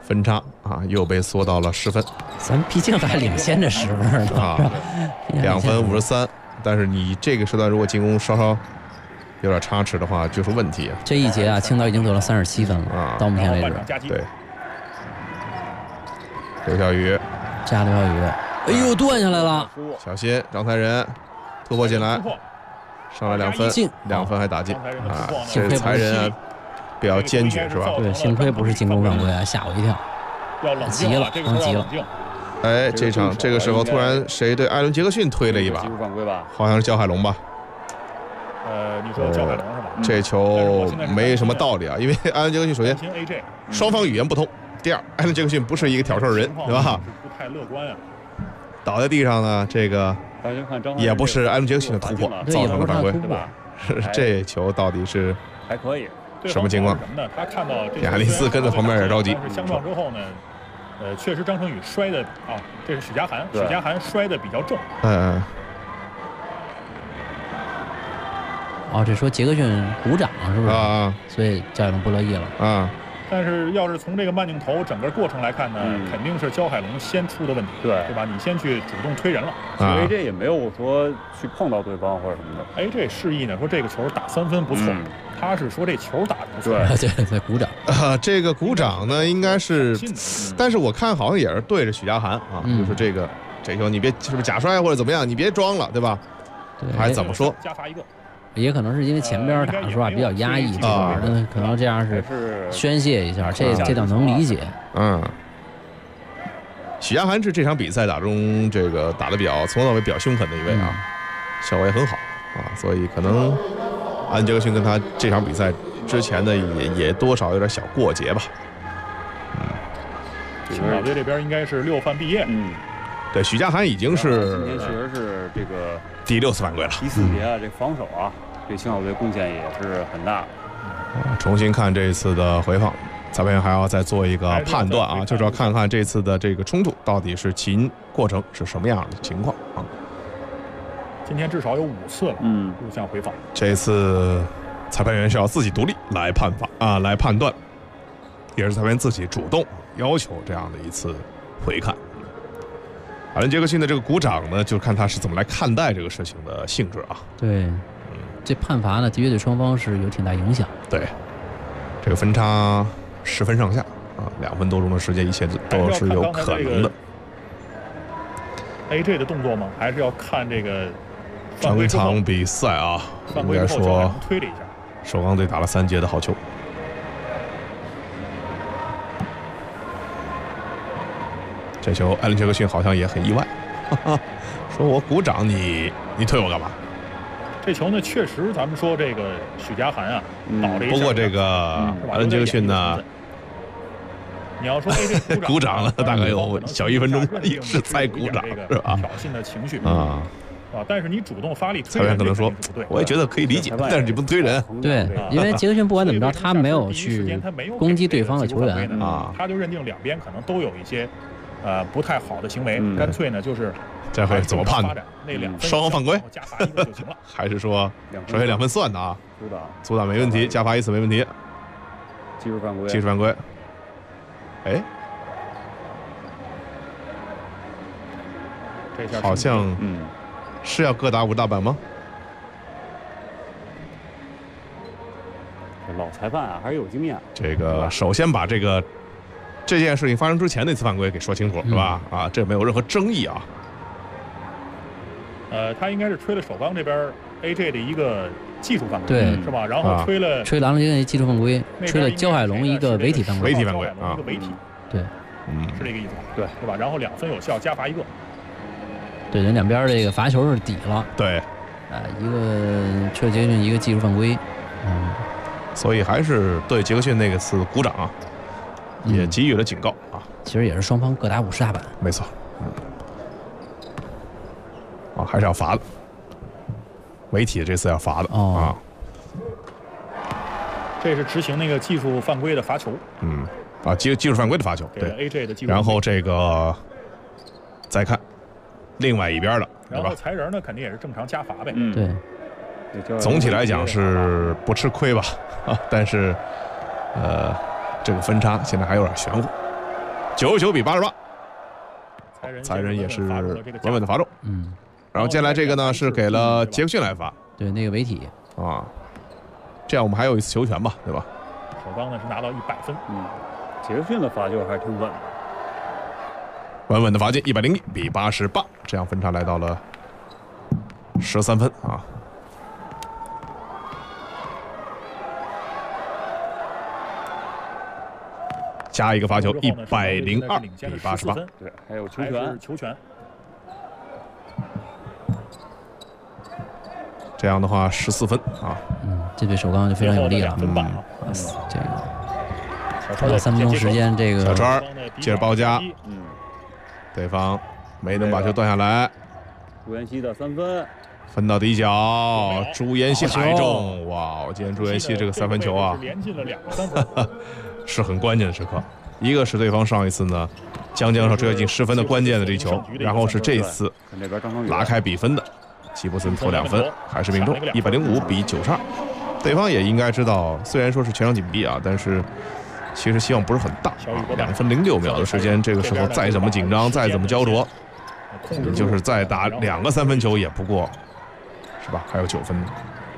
分差啊又被缩到了10分。 咱毕竟还领先着10分呢啊，2分53。但是你这个时段如果进攻稍稍有点差池的话，就是问题啊。 这一节啊，青岛已经得了37分了啊，到目前为止。 对。刘晓宇， 加刘晓宇，哎呦，断下来了， 小心张才仁突破进来，上来2分，2分还打进啊！这才仁啊，比较坚决是吧？ 对，幸亏不是进攻犯规啊，吓我一跳，急了，刚急了。 哎，这个时候突然谁对艾伦·杰克逊推了一把？好像是焦海龙吧？ 你说焦海龙是吧？ 这球没什么道理啊，因为艾伦·杰克逊首先双方语言不通，第二，艾伦·杰克逊不是一个挑事儿人，对吧？ 不太乐观啊。 倒在地上呢，这个也不是艾伦·杰克逊的突破造成的犯规，这球到底是还可以什么情况？ 他看到亚历斯跟在旁边也着急。 相撞之后呢？确实张成宇摔的啊，这是许家涵，许家涵摔的比较重。 哦，这说杰克逊鼓掌是不是？ 啊， 所以焦海龙不乐意了啊。 但是要是从这个慢镜头整个过程来看呢，肯定是焦海龙先出的问题，对吧？你先去主动推人了， 所以这也没有说去碰到对方或者什么的。 哎，这示意呢说这个球打3分不错，他是说这球打的不错， 对，鼓掌啊。这个鼓掌呢应该是，但是我看好像也是对着许家涵啊，就是这球你别是不是假摔或者怎么样，你别装了，对吧？ 对， 还怎么说？ 加罚1个。 也可能是因为前边打的时候比较压抑，这玩意儿可能这样是宣泄一下，这倒能理解。 许家涵是这场比赛中这个打的从头到尾比较凶狠的一位啊，效果也很好啊，所以可能艾伦·杰克逊跟他这场比赛之前的也多少有点小过节吧。 青岛队这边应该是6犯毕业。 对，许家涵已经是今年确实是这个第6次犯规了。 第4节啊，这防守啊，对青岛队贡献也是很大。 重新看这一次的回放，裁判员还要再做一个判断啊，就是要看看这次的这个冲突到底是起因过程是什么样的情况啊。 今天至少有5次了，录像回放。 这一次裁判员是要自己独立来来判断，也是裁判员自己主动要求这样的一次回看。艾伦·杰克逊的这个鼓掌呢，就看他是怎么来看待这个事情的性质啊。 对，这判罚呢，的确对双方是有挺大影响。 对，这个分差10分上下啊，2分多钟的时间，一切都是有可能的。 AJ 的动作吗？还是要看这个整场比赛啊，应该说推了一下， 首钢队打了3节的好球。这球艾伦·杰克逊好像也很意外，说我鼓掌你推我干嘛？ 这球呢，确实咱们说这个许家涵啊，倒了一下。 不过这个艾伦·杰克逊呢， 你要说鼓掌了，大概有小1分钟，也是在鼓掌是吧？ 挑衅的情绪啊。 但是你主动发力推人， 裁判可能说，我也觉得可以理解，但是你不能推人。 对，因为杰克逊不管怎么着，他没有去攻击对方的球员啊，他就认定两边可能都有一些不太好的行为，干脆呢就是这回怎么判呢？双方犯规加罚1个就行了， 还是说首先2分算的啊？阻挡没问题，加罚1次没问题。 技术犯规， 技术犯规。哎，好像是要各打5大板吗？ 老裁判啊，还是有经验。 这个首先把这件事情发生之前那次犯规给说清楚，是吧？啊，这没有任何争议啊。 他应该是吹了首钢这边 AJ 的一个技术犯规， 对， 是吧？然后吹郎中杰技术犯规，吹了焦海龙一个违体犯规， 违体犯规啊， 一个违体， 对， 是这个意思，对，是吧？然后2分有效，加罚1个。 对，人两边这个罚球是抵了， 对， 一个吹了杰克逊一个技术犯规， 所以还是对杰克逊那个次鼓掌啊，也给予了警告啊。 其实也是双方各打50大板， 没错，还是要罚的，违体这次要罚的啊。 这是执行那个技术犯规的罚球， 技术犯规的罚球，对 AJ 的技术。 然后这个再看另外一边的， 然后裁人呢，肯定也是正常加罚呗。 对。 总体来讲是不吃亏吧，但是这个分差现在还有点玄乎。 ，99比88。才人也是稳稳的罚中。然后接下来这个呢是给了杰克逊来罚。 对，那个违体啊，这样我们还有一次球权吧，对吧？ 首钢呢是拿到100分。 杰克逊的罚球还挺稳的。 稳稳的罚进，101比88，这样分差来到了13分啊。加一个罚球，102比88。 对，还有球权。 这样的话14分啊。 这对首钢就非常有利了。这个3分钟时间，这个小川接着包夹，对方没能把球断下来。 朱彦西的3分。 分到底角，朱彦西还中，哇！今天朱彦西这个3分球啊， 连进了2个3分， 是很关键的时刻。一个是对方上一次呢将上追进10分的关键的这一球，然后是这次拉开比分的吉布森投2分还是命中，105比92。对方也应该知道，虽然说是全场紧逼啊，但是其实希望不是很大啊。2分06秒的时间，这个时候再怎么紧张，再怎么焦灼，就是再打2个3分球也不过。是吧？还有9分。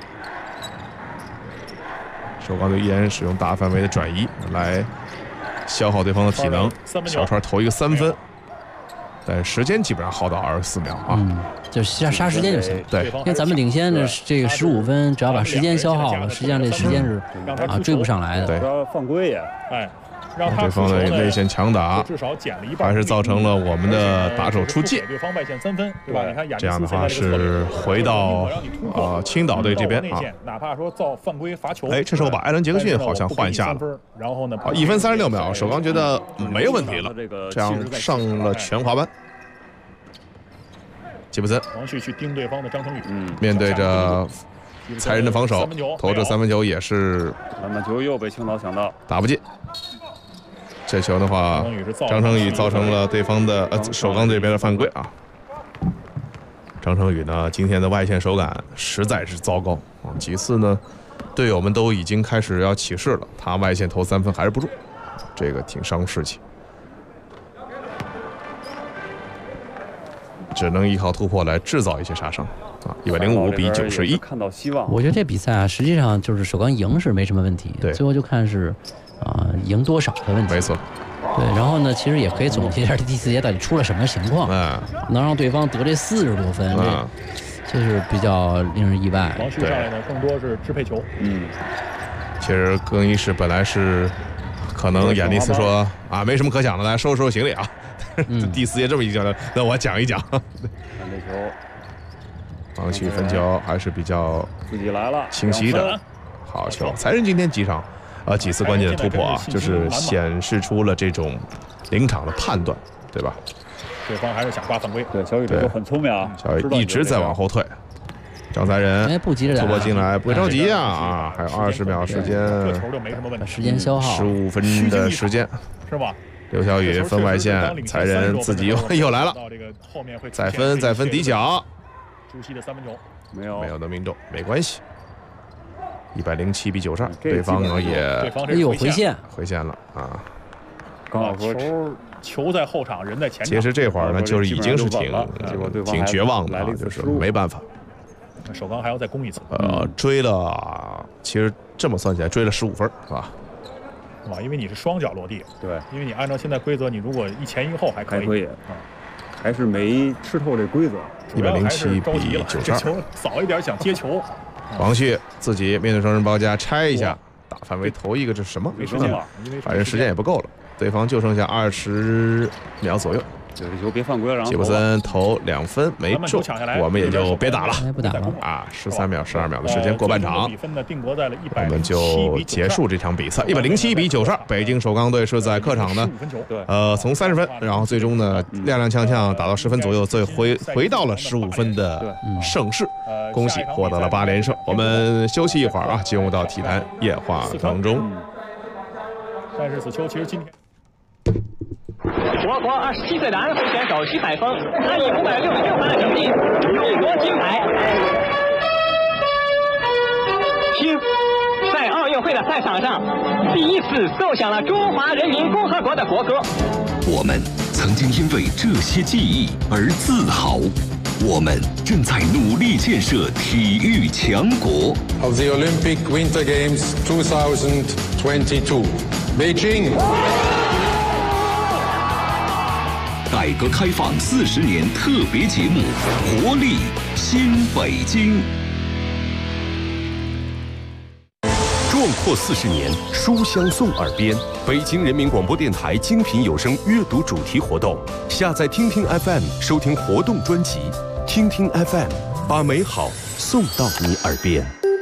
首钢队依然使用大范围的转移来消耗对方的体能。小川投一个3分，但时间基本上耗到24秒啊。 就杀时间就行。 对， 因为咱们领先的这个15分，只要把时间消耗了，实际上这时间是追不上来的。 对， 犯规呀！ 让对方的内线强打， 至少减了1半， 还是造成了我们的打手出界。 对方外线3分，对吧？你看这样的话是回到青岛队这边啊。 哪怕说造犯规罚球， 这时候把艾伦杰克逊好像换下了。 然后呢 ，1分36秒，首钢觉得没有问题了，这样上了全滑板。吉布森， 王旭去盯对方的张成宇， 面对着才人的防守，投这3分球也是篮板球又被青岛抢到， 打不进。这球的话，张成宇造成了对方的首钢这边的犯规啊。张成宇呢，今天的外线手感实在是糟糕啊，几次呢，队友们都已经开始要起势了，他外线投3分还是不中，这个挺伤士气，只能依靠突破来制造一些杀伤啊。105比91， 看到希望。 我觉得这比赛啊，实际上就是首钢赢是没什么问题， 对， 最后就看是。赢多少的问题， 没错。 对，然后呢，其实也可以总结一下这第4节到底出了什么情况，能让对方得这40多分，这是比较令人意外。 王旭上来呢，更多是支配球。 其实更衣室本来是可能亚尼斯说啊，没什么可讲的，来收拾收拾行李啊。第4节这么一讲，那我讲一讲。 看这球， 王旭分球还是比较自己来了， 清晰的，好球。才人今天几次关键的突破啊，就是显示出了这种临场的判断，对吧？ 对方还是想抓犯规。 对，小雨这个很聪明啊， 小雨一直在往后退。张才人不急着突破进来，不会着急啊！还有20秒时间， 这球就没什么问题。 时间消耗 15分的时间， 是吧？ 刘晓宇分外线，才人自己又来了，再分底角。 朱熹的3分球没有能命中，没关系。107比92，对方也回线了啊！ 刚好说球在后场，人在前场。 其实这会儿呢，就是已经是挺绝望的啊，就是没办法。 首钢还要再攻一次。 追了，其实这么算起来追了15分，是吧？ 因为你是双脚落地。 对。 因为你按照现在规则，你如果1前1后还可以。 还是没吃透这规则。 107比92。 这球早一点想接球。 王旭自己面对双人包夹拆一下，大范围投一个，这是什么？反正时间也不够了，对方就剩下20秒左右。 这球别犯规了。 吉布森投2分没中，我们也就别打了， 不打了啊！13秒、12秒的时间过半场，我们就结束这场比赛。107比92，北京首钢队是在客场呢，从30分，然后最终呢踉踉跄跄打到10分左右，最回到了15分的盛世，恭喜获得了8连胜。我们休息一会儿啊，进入到体坛夜话当中。 但是此球其实今天。 我国27岁的安徽选手徐海峰，他以566分的成绩勇夺金牌。听，在奥运运会的赛场上，第一次奏响了中华人民共和国的国歌。 我们曾经因为这些记忆而自豪，我们正在努力建设体育强国。 Of the Olympic Winter Games 2022, Beijing。 改革开放40年特别节目《活力新北京》。 壮阔40年，书香送耳边。北京人民广播电台精品有声阅读主题活动，下载听听 FM 收听活动专辑。听听 FM， 把美好送到你耳边。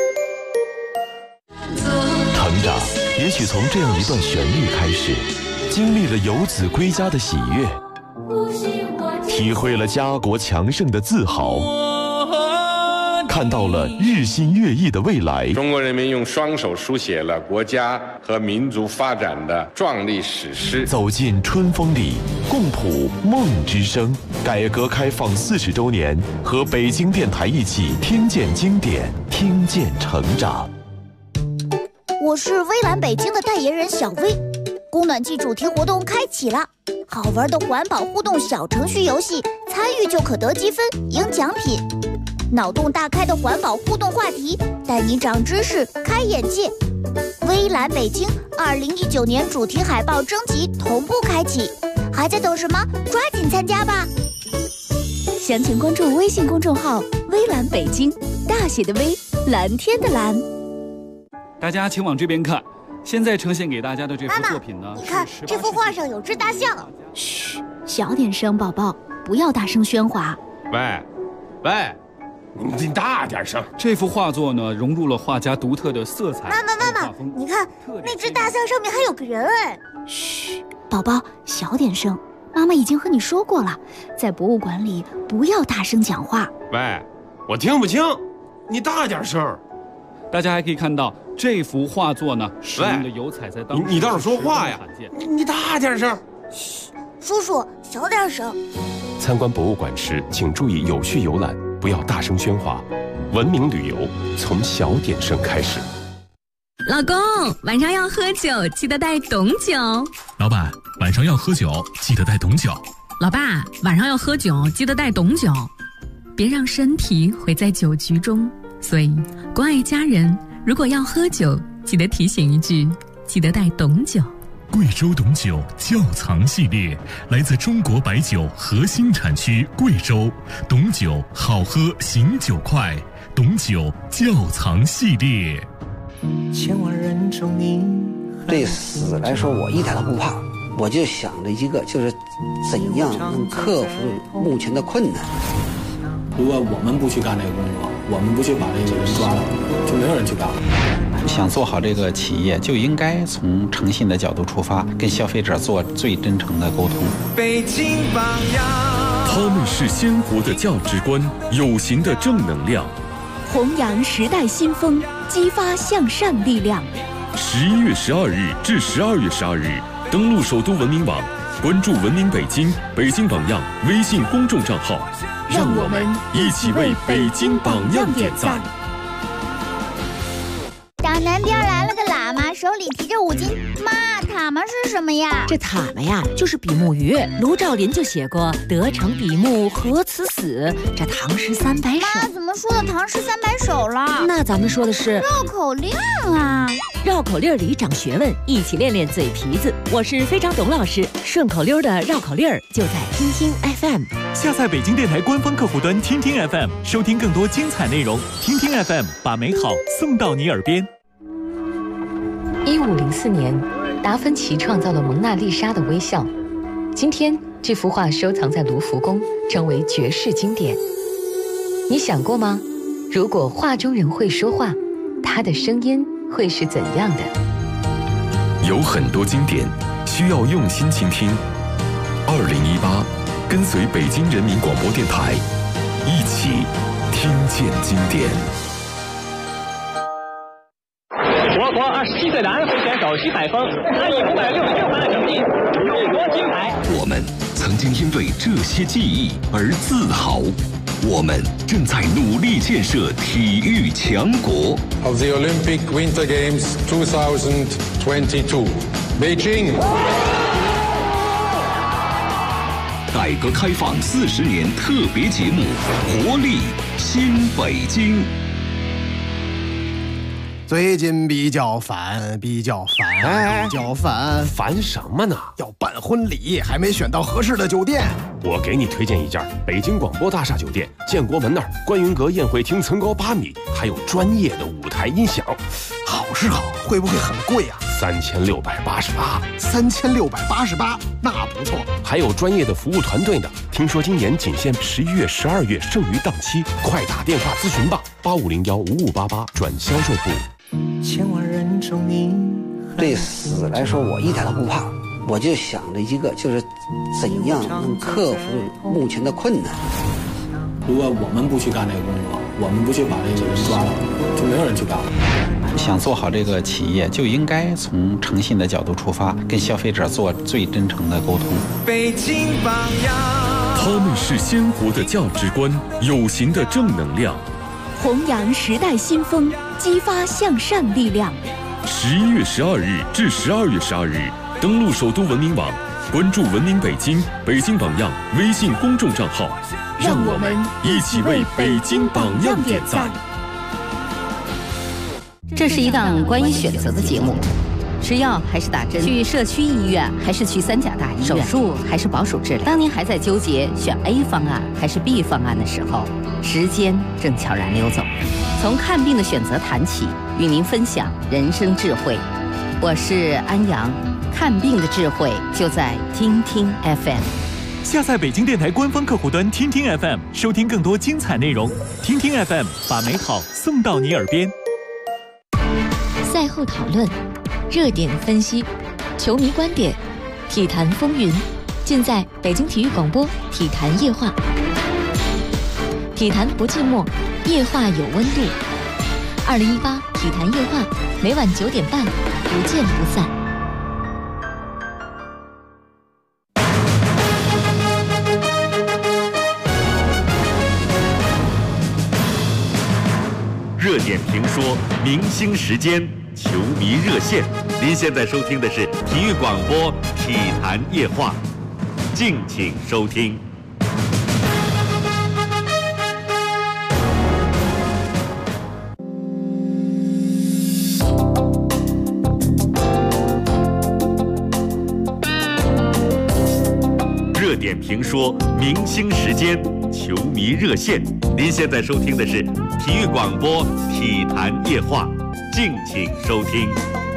成长，也许从这样一段旋律开始，经历了游子归家的喜悦，体会了家国强盛的自豪，看到了日新月异的未来。 中国人民用双手书写了国家和民族发展的壮丽史诗。 走进春风里，共谱梦之声。改革开放40周年，和北京电台一起听见经典，听见成长。 我是微蓝北京的代言人小薇。供暖季主题活动开启了，好玩的环保互动小程序游戏，参与就可得积分赢奖品。脑洞大开的环保互动话题，带你长知识开眼界。微蓝北京2019年主题海报征集同步开启，还在等什么？抓紧参加吧！详情关注微信公众号微蓝北京，大写的微，蓝天的蓝。 大家请往这边看，现在呈现给大家的这幅作品呢， 你看这幅画上有只大象。嘘，小点声，宝宝，不要大声喧哗。 喂，你大点声。 这幅画作呢，融入了画家独特的色彩。 妈妈，你看那只大象上面还有个人哎。嘘，宝宝，小点声。妈妈已经和你说过了，在博物馆里不要大声讲话。 喂，我听不清，你大点声。 大家还可以看到这幅画作呢，使用的油彩在当时你倒是说话呀！你大点声。 嘘，叔叔小点声。 参观博物馆时，请注意有序游览，不要大声喧哗。文明旅游从小点声开始。 老公，晚上要喝酒，记得带董酒。 老板，晚上要喝酒，记得带董酒。 老爸，晚上要喝酒，记得带董酒。别让身体毁在酒局中。所以，关爱家人，如果要喝酒，记得提醒一句，记得带董酒。 贵州董酒窖藏系列，来自中国白酒核心产区贵州，董酒好喝，醒酒快，董酒窖藏系列。 千万人中你对死来说，我一点都不怕，我就想着一个，就是怎样能克服目前的困难。 如果我们不去干这个工作，我们不去把这个人抓了，就没有人去干了。 想做好这个企业，就应该从诚信的角度出发，跟消费者做最真诚的沟通。 北京榜样， 他们是鲜活的价值观，有形的正能量， 弘扬时代新风，激发向善力量。 11月12日至12月12日，登录首都文明网，关注文明北京、北京榜样微信公众账号，让我们一起为北京榜样点赞。 大南边来了个喇嘛，手里提着5斤。妈，塔嘛是什么呀？ 这塔嘛呀，就是比目鱼。卢照邻就写过“得成比目何辞死”，这唐诗300首。 妈，怎么说的唐诗300首了？ 那咱们说的是绕口令啊！ 绕口令里长学问，一起练练嘴皮子。我是非常董老师，顺口溜的绕口令就在听听 FM。 下载北京电台官方客户端听听 FM， 收听更多精彩内容。听听 FM， 把美好送到你耳边。 1504年，达芬奇创造了蒙娜丽莎的微笑。今天，这幅画收藏在卢浮宫，成为绝世经典。你想过吗？如果画中人会说话，他的声音会是怎样的？ 有很多经典需要用心倾听。2018，跟随北京人民广播电台，一起听见经典。 我国27岁的安徽选手徐海峰，他以566分的成绩勇夺金牌。 我们曾经因为这些记忆而自豪， 我们正在努力建设体育强国。 of the Olympic Winter Games 2022, Beijing. 改革开放40年特别节目《活力新北京》。 最近比较烦， 烦什么呢？ 要办婚礼，还没选到合适的酒店。 我给你推荐一家北京广播大厦酒店，建国门那儿观云阁宴会厅层高8米，还有专业的舞台音响。 好是好，会不会很贵啊 ？3688。 3688，那不错。 还有专业的服务团队呢。听说今年仅限11月、12月剩余档期，快打电话咨询吧，85015588转销售部。 千万人中你对死来说，我一点都不怕，我就想着一个，就是怎样能克服目前的困难。 如果我们不去干这个工作，我们不去把这个人抓了，就没有人去干了。 想做好这个企业，就应该从诚信的角度出发，跟消费者做最真诚的沟通。 北京榜样， 他们是鲜活的价值观，有形的正能量， 弘扬时代新风，激发向善力量。 11月12日至12月12日，登录首都文明网，关注文明北京、北京榜样微信公众账号， 让我们一起为北京榜样点赞。 这是一档关于选择的节目，吃药还是打针，去社区医院还是去3甲大医院，手术还是保守治疗。当您还在纠结选 A 方案还是 B 方案的时候，时间正悄然溜走。从看病的选择谈起，与您分享人生智慧。我是安阳，看病的智慧就在听听 FM。 下载北京电台官方客户端听听 FM， 收听更多精彩内容。听听 FM， 把美好送到你耳边。 赛后讨论，热点分析，球迷观点，体坛风云，尽在北京体育广播体坛夜话。体坛不寂寞，夜话有温度。2018体坛夜话，每晚9点半，不见不散。 热点评说，明星时间，球迷热线。您现在收听的是体育广播体坛夜话，敬请收听。热点评说，明星时间，球迷热线。您现在收听的是体育广播体坛夜话，敬请收听。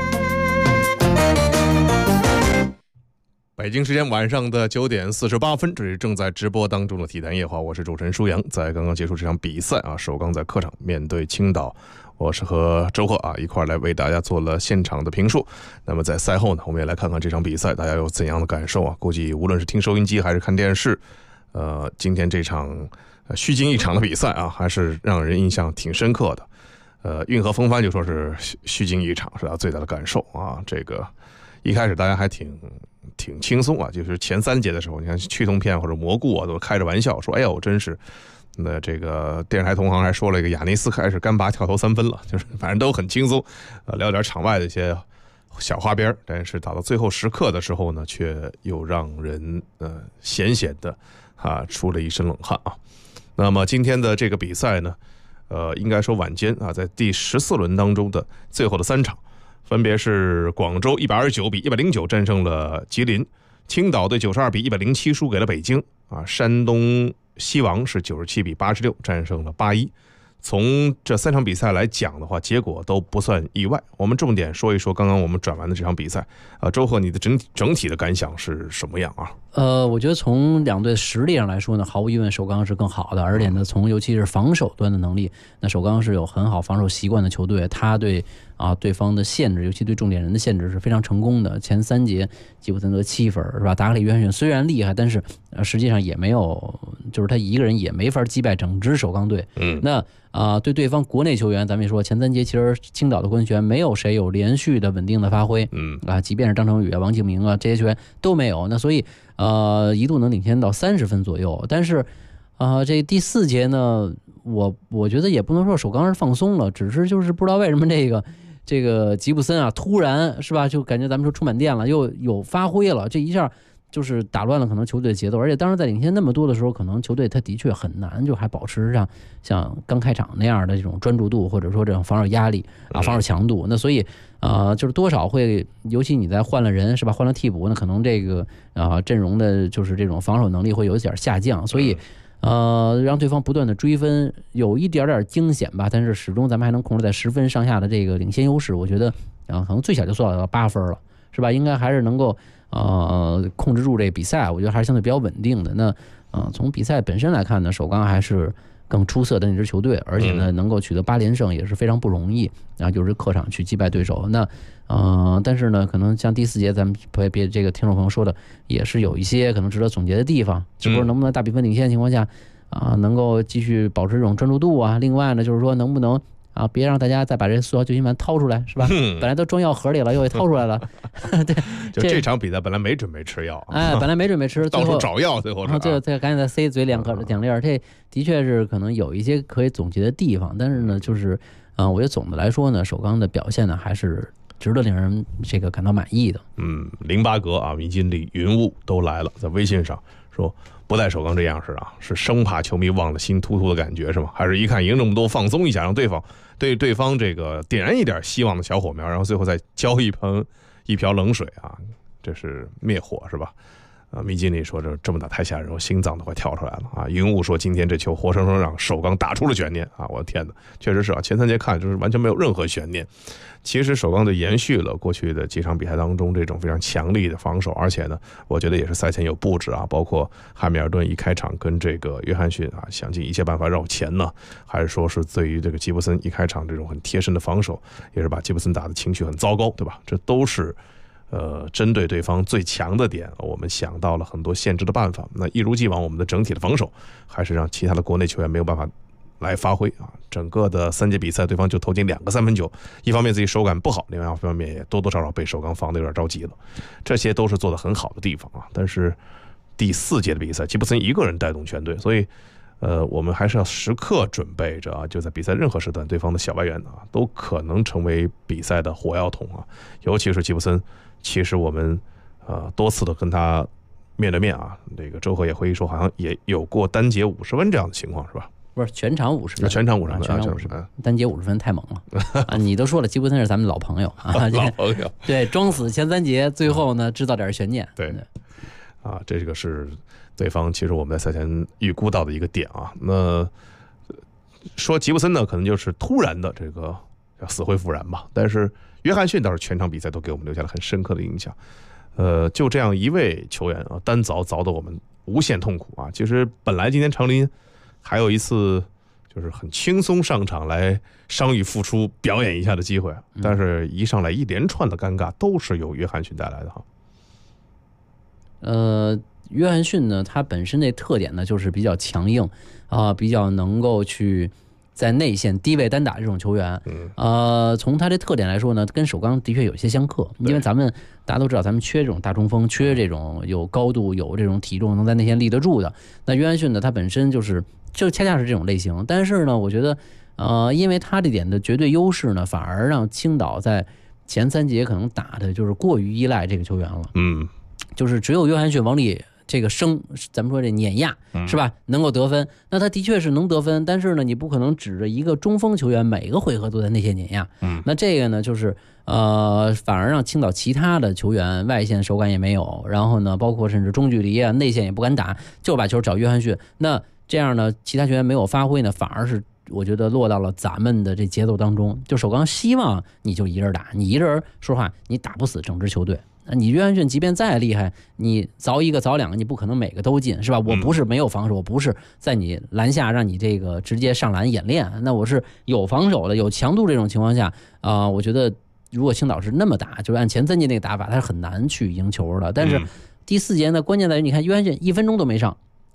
北京时间晚上的9点48分，这是正在直播当中的体坛夜话，我是主持人舒阳。在刚刚结束这场比赛啊，首钢在客场面对青岛，我是和周贺啊一块来为大家做了现场的评述。那么在赛后呢，我们也来看看这场比赛大家有怎样的感受啊？估计无论是听收音机还是看电视，今天这场虚惊一场的比赛啊，还是让人印象挺深刻的。运河风帆就说是虚惊一场，是他最大的感受啊。这个一开始大家还挺轻松啊，就是前3节的时候，你看去痛片或者蘑菇啊，都开着玩笑说：“哎呦，真是。”那这个电视台同行还说了一个亚尼斯开始干拔跳投3分了，就是反正都很轻松，聊点场外的一些小花边，但是打到最后时刻的时候呢，却又让人险险的出了一身冷汗啊。那么今天的这个比赛呢，应该说晚间啊，在第14轮当中的最后的3场，分别是广州129比109战胜了吉林，青岛队92比107输给了北京啊，山东西王是97比86战胜了81。从这3场比赛来讲的话，结果都不算意外。我们重点说一说刚刚我们转完的这场比赛周贺，你的整体的感想是什么样啊？ 我觉得从两队实力上来说呢，毫无疑问首钢是更好的，而且呢，从尤其是防守端的能力，那首钢是有很好防守习惯的球队，他对对方的限制，尤其对重点人的限制是非常成功的。前3节吉普森德7分是吧？达克里约翰逊虽然厉害，但是实际上也没有，就是他一个人也没法击败整支首钢队。那对方国内球员，咱们也说前3节其实青岛的国内球员没有谁有连续的稳定的发挥，即便是张成宇啊、王敬明啊这些球员都没有。那所以一度能领先到30分左右，但是这第4节呢，我觉得也不能说首钢是放松了，只是就是不知道为什么这个吉布森啊，突然是吧，就感觉咱们说充满电了，又有发挥了，这一下就是打乱了可能球队的节奏，而且当时在领先那么多的时候，可能球队他的确很难就还保持像刚开场那样的这种专注度，或者说这种防守压力啊、防守强度。那所以就是多少会，尤其你在换了人是吧，换了替补，那可能这个阵容的就是这种防守能力会有一点下降，所以让对方不断的追分，有一点点惊险吧，但是始终咱们还能控制在10分上下的这个领先优势，我觉得可能最小就做到8分了，是吧？应该还是能够控制住这比赛，我觉得还是相对比较稳定的。那从比赛本身来看呢，首钢还是更出色的那支球队，而且呢能够取得8连胜也是非常不容易，然后就是客场去击败对手。那但是呢，可能像第4节咱们别这个听众朋友说的，也是有一些可能值得总结的地方，是不是能不能大比分领先的情况下能够继续保持这种专注度啊？另外呢，就是说能不能别让大家再把这塑料救心丸掏出来，是吧？本来都装药盒里了，又给掏出来了。对， 就这场比赛本来没准备吃药， 本来没准备吃， 到处找药，最后再赶紧再塞嘴2粒，这的确是可能有一些可以总结的地方。但是呢，就是我觉得总的来说呢，首钢的表现呢还是值得令人这个感到满意的。 08格啊，米金里、云雾都来了，在微信上说不带首钢这样式是生怕球迷忘了心突突的感觉是吗？还是一看赢这么多放松一下，让对方这个点燃一点希望的小火苗，然后最后再浇一瓢冷水啊，这是灭火是吧？米金里说这么打太吓人，我心脏都快跳出来了啊！云雾说今天这球活生生让首钢打出了悬念啊！我的天哪，确实是前3节看就是完全没有任何悬念。其实首钢就延续了过去的几场比赛当中这种非常强力的防守，而且呢，我觉得也是赛前有布置啊，包括汉密尔顿一开场跟这个约翰逊想尽一切办法绕前呢，还是说是对于这个吉布森一开场这种很贴身的防守，也是把吉布森打的情绪很糟糕，对吧？这都是针对对方最强的点，我们想到了很多限制的办法。那一如既往，我们的整体的防守还是让其他的国内球员没有办法来发挥啊！整个的3节比赛，对方就投进2个3分球，一方面自己手感不好，另外一方面也多多少少被首钢防得有点着急了。这些都是做得很好的地方啊。但是第4节的比赛，吉布森一个人带动全队，所以我们还是要时刻准备着就在比赛任何时段，对方的小外援都可能成为比赛的火药桶啊。尤其是吉布森，其实我们多次的跟他面对面这个周河也回忆说，好像也有过单节50分这样的情况，是吧？ 不是全场50分， 全场50分， 单节50分太猛了你都说了，吉布森是咱们老朋友老朋友， 对，装死前3节，最后呢制造点悬念， 对这个是对方其实我们在赛前预估到的一个点啊。那说吉布森呢，可能就是突然的这个要死灰复燃吧，但是约翰逊倒是全场比赛都给我们留下了很深刻的印象。就这样一位球员单凿得我们无限痛苦啊。其实本来今天长林还有一次就是很轻松上场来伤愈复出表演一下的机会，但是一上来一连串的尴尬都是由约翰逊带来的约翰逊呢，他本身的特点呢就是比较强硬比较能够去在内线低位单打这种球员，从他这特点来说呢，跟首钢的确有些相克，因为大家都知道，咱们缺这种大中锋，缺这种有高度、有这种体重能在内线立得住的。那约翰逊呢，他本身就恰恰是这种类型，但是呢，我觉得因为他这点的绝对优势呢，反而让青岛在前3节可能打的就是过于依赖这个球员了，就是只有约翰逊往里这个咱们说这碾压是吧，能够得分，那他的确是能得分，但是呢，你不可能指着一个中锋球员每个回合都在内线碾压，那这个呢就是反而让青岛其他的球员外线手感也没有，然后呢，包括甚至中距离内线也不敢打，就把球找约翰逊，那这样呢，其他球员没有发挥呢，反而是我觉得落到了咱们的这节奏当中，就首钢希望你就一人打，你一人说实话你打不死整支球队。你约翰逊即便再厉害，你凿1个凿2个，你不可能每个都进，是吧？我不是没有防守，我不是在你篮下让你这个直接上篮演练，那我是有防守的，有强度这种情况下我觉得如果青岛是那么打，就是按前3节那个打法，他是很难去赢球的。但是第4节呢，关键在于你看约翰逊1分钟都没上，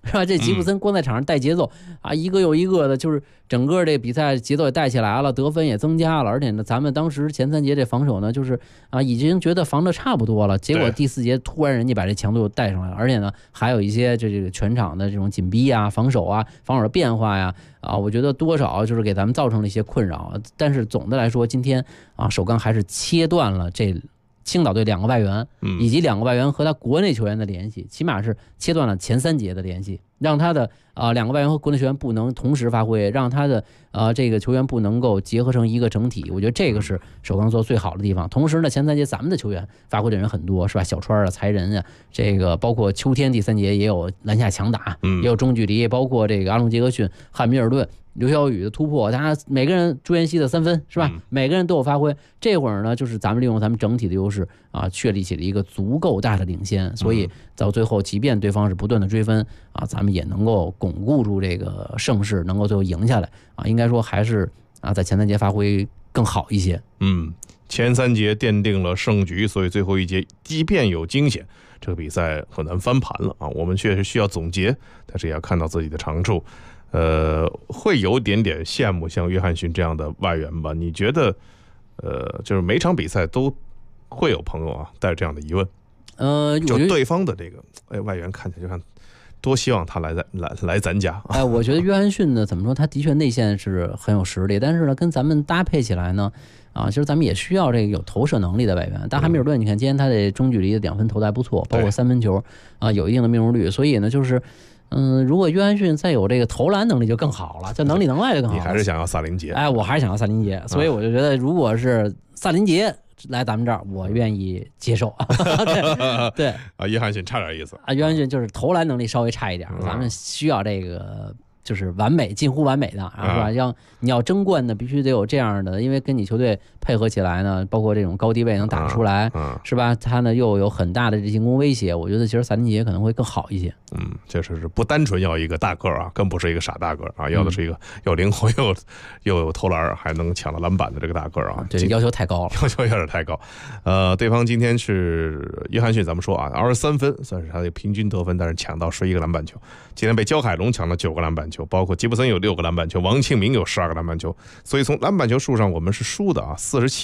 是吧？这吉布森光在场上带节奏啊，一个又一个的，就是整个这比赛节奏也带起来了，得分也增加了，而且呢，咱们当时前3节这防守呢，就是啊，已经觉得防得差不多了，结果第4节突然人家把这强度又带上来了，而且呢，还有一些这个全场的这种紧逼啊、防守的变化呀，啊，我觉得多少就是给咱们造成了一些困扰。但是总的来说，今天啊，首钢还是切断了这青岛队2个外援，以及2个外援和他国内球员的联系，起码是切断了前3节的联系，让他的2个外援和国内球员不能同时发挥，让他的这个球员不能够结合成一个整体。我觉得这个是首钢做最好的地方。同时呢，前3节咱们的球员发挥的人很多，是吧？小川啊、才仁啊，这个包括秋天第3节也有篮下强打，也有中距离，包括这个阿隆杰克逊、汉密尔顿、刘晓宇的突破，大家每个人朱彦西的3分，是吧？每个人都有发挥。这会儿呢，就是咱们利用咱们整体的优势啊，确立起了一个足够大的领先，所以到最后，即便对方是不断的追分啊，咱们也能够巩固住这个胜势，能够最后赢下来啊。应该说还是啊，在前3节发挥更好一些。 前3节奠定了胜局，所以最后1节即便有惊险，这个比赛很难翻盘了啊。我们确实需要总结，但是也要看到自己的长处。会有点羡慕像约翰逊这样的外援吧？你觉得，就是每场比赛都会有朋友啊带着这样的疑问，就对方的这个外援看起来就看多希望他来咱家。 我觉得约翰逊呢，怎么说？他的确内线是很有实力，但是呢，跟咱们搭配起来呢，啊，其实咱们也需要这个有投射能力的外援。但汉密尔顿，你看今天他的中距离的2分投的还不错，包括3分球啊，有一定的命中率。所以呢，就是。如果约翰逊再有这个投篮能力就更好了，就能里能外就更好了。 你还是想要萨林杰？ 我还是想要萨林杰，所以我就觉得，如果是萨林杰来咱们这儿，我愿意接受。对啊，约翰逊差点意思啊，约翰逊就是投篮能力稍微差一点，咱们需要这个。就是完美，近乎完美的，是吧？你要争冠呢，必须得有这样的，因为跟你球队配合起来呢，包括这种高低位能打出来，是吧？他呢又有很大的进攻威胁，我觉得其实萨林杰可能会更好一些。 就是不单纯要一个大个啊，更不是一个傻大个啊，要的是一个又灵活又有投篮，还能抢到篮板的这个大个啊。 这要求太高了， 要求有点太高。对方今天是约翰逊，咱们说啊，23分算是他的平均得分，但是抢到11个篮板球。今天被焦海龙抢了9个篮板球，包括吉布森有6个篮板球，王庆明有12个篮板球，所以从篮板球数上我们是输的啊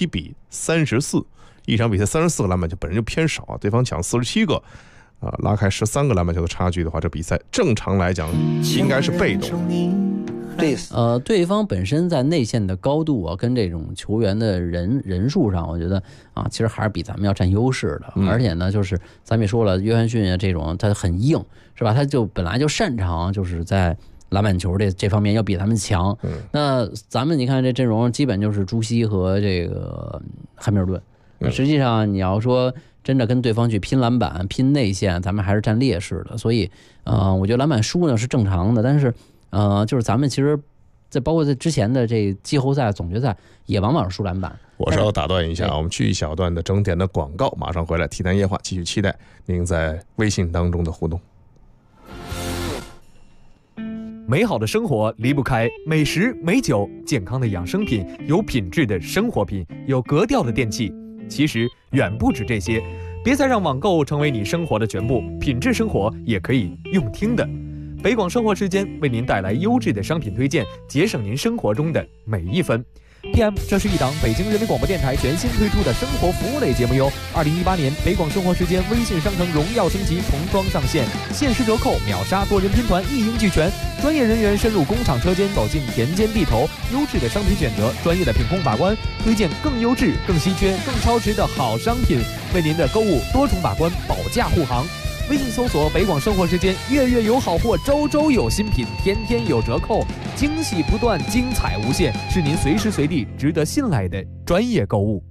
，47-34，一场比赛34个篮板球本身就偏少啊，对方抢47个，拉开13个篮板球的差距的话，这比赛正常来讲应该是被动。 对方本身在内线的高度啊，跟这种球员的人数上，我觉得啊，其实还是比咱们要占优势的。而且呢，就是咱们也说了，约翰逊啊这种他很硬，是吧？他就本来就擅长就是在篮板球这方面要比咱们强。那咱们你看这阵容基本就是朱熹和这个汉密尔顿。实际上你要说真的跟对方去拼篮板、拼内线，咱们还是占劣势的。所以我觉得篮板输呢是正常的，但是就是咱们其实包括在之前的这季后赛、总决赛也往往是输篮板。 我稍打断一下，我们去一小段的整点的广告，马上回来。体坛夜话继续期待您在微信当中的互动。 美好的生活离不开美食、美酒、健康的养生品、有品质的生活品、有格调的电器。其实远不止这些，别再让网购成为你生活的全部，品质生活也可以用听的。北广生活时间为您带来优质的商品推荐，节省您生活中的每一分。PM， 这是一档北京人民广播电台全新推出的生活服务类节目哟。2018年北广生活时间微信商城荣耀升级童装上线，限时折扣，秒杀多人拼团，一应俱全。专业人员深入工厂车间，走进田间地头，优质的商品选择，专业的品控把关，推荐更优质、更稀缺、更超值的好商品，为您的购物多重把关，保驾护航。微信搜索北广生活时间，月月有好货，周周有新品，天天有折扣，惊喜不断，精彩无限，是您随时随地值得信赖的专业购物。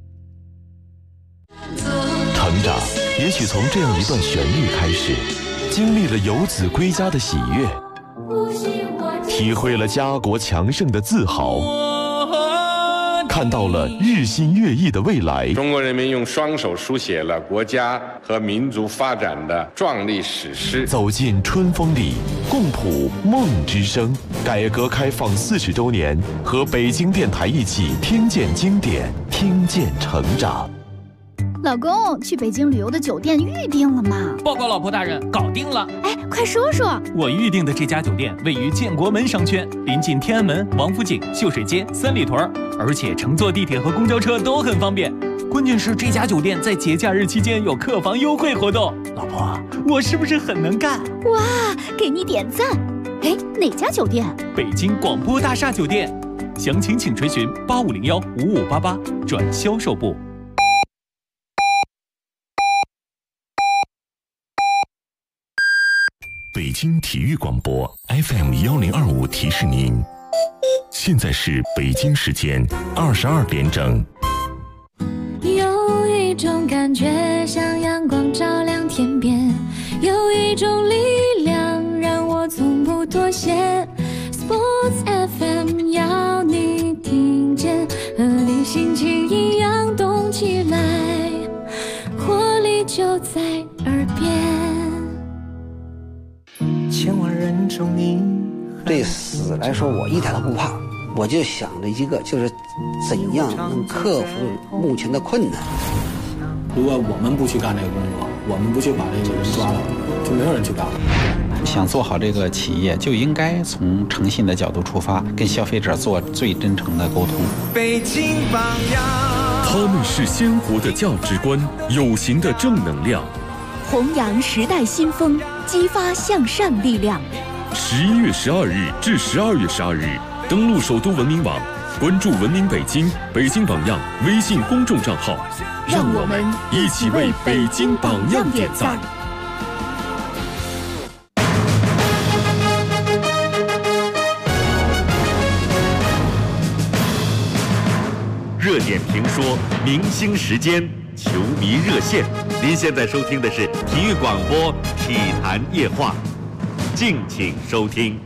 成长也许从这样一段旋律开始，经历了游子归家的喜悦，体会了家国强盛的自豪，看到了日新月异的未来。 中国人民用双手书写了国家和民族发展的壮丽史诗。 走进春风里，共谱梦之声。改革开放40周年，和北京电台一起听见经典，听见成长。 老公，去北京旅游的酒店预定了吗？ 报告老婆大人，搞定了。 哎，快说说。 我预定的这家酒店位于建国门商圈，临近天安门、王府井、秀水街、三里屯，而且乘坐地铁和公交车都很方便。关键是这家酒店在节假日期间有客房优惠活动。老婆，我是不是很能干？ 哇，给你点赞。哎，哪家酒店？ 北京广播大厦酒店。详情请垂询8501-5588转销售部。 北京体育广播 FM1025提示您，现在是北京时间22点整。 有一种感觉像阳光照亮天边，有一种力量让我从不妥协。Sports FM 要你听见，和你心情一样动起来，活力就在耳边。 千万人中你，对死来说我一点都不怕，我就想着一个，就是怎样能克服目前的困难。 如果我们不去干这个工作，我们不去把这个人抓了，就没有人去干了。 想做好这个企业，就应该从诚信的角度出发，跟消费者做最真诚的沟通。 北京榜样， 他们是鲜活的价值观，有形的正能量， 弘扬时代新风，激发向善力量。 11月12日至12月12日，登录首都文明网，关注文明北京、北京榜样微信公众账号， 让我们一起为北京榜样点赞。 热点评说，明星时间，球迷热线。您现在收听的是体育广播《体坛夜话》，敬请收听。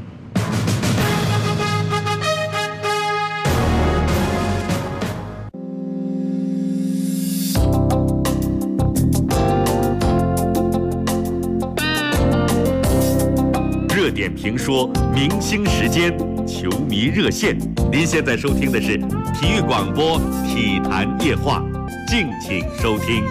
热点评说，明星时间，球迷热线。您现在收听的是体育广播《体坛夜话》，敬请收听。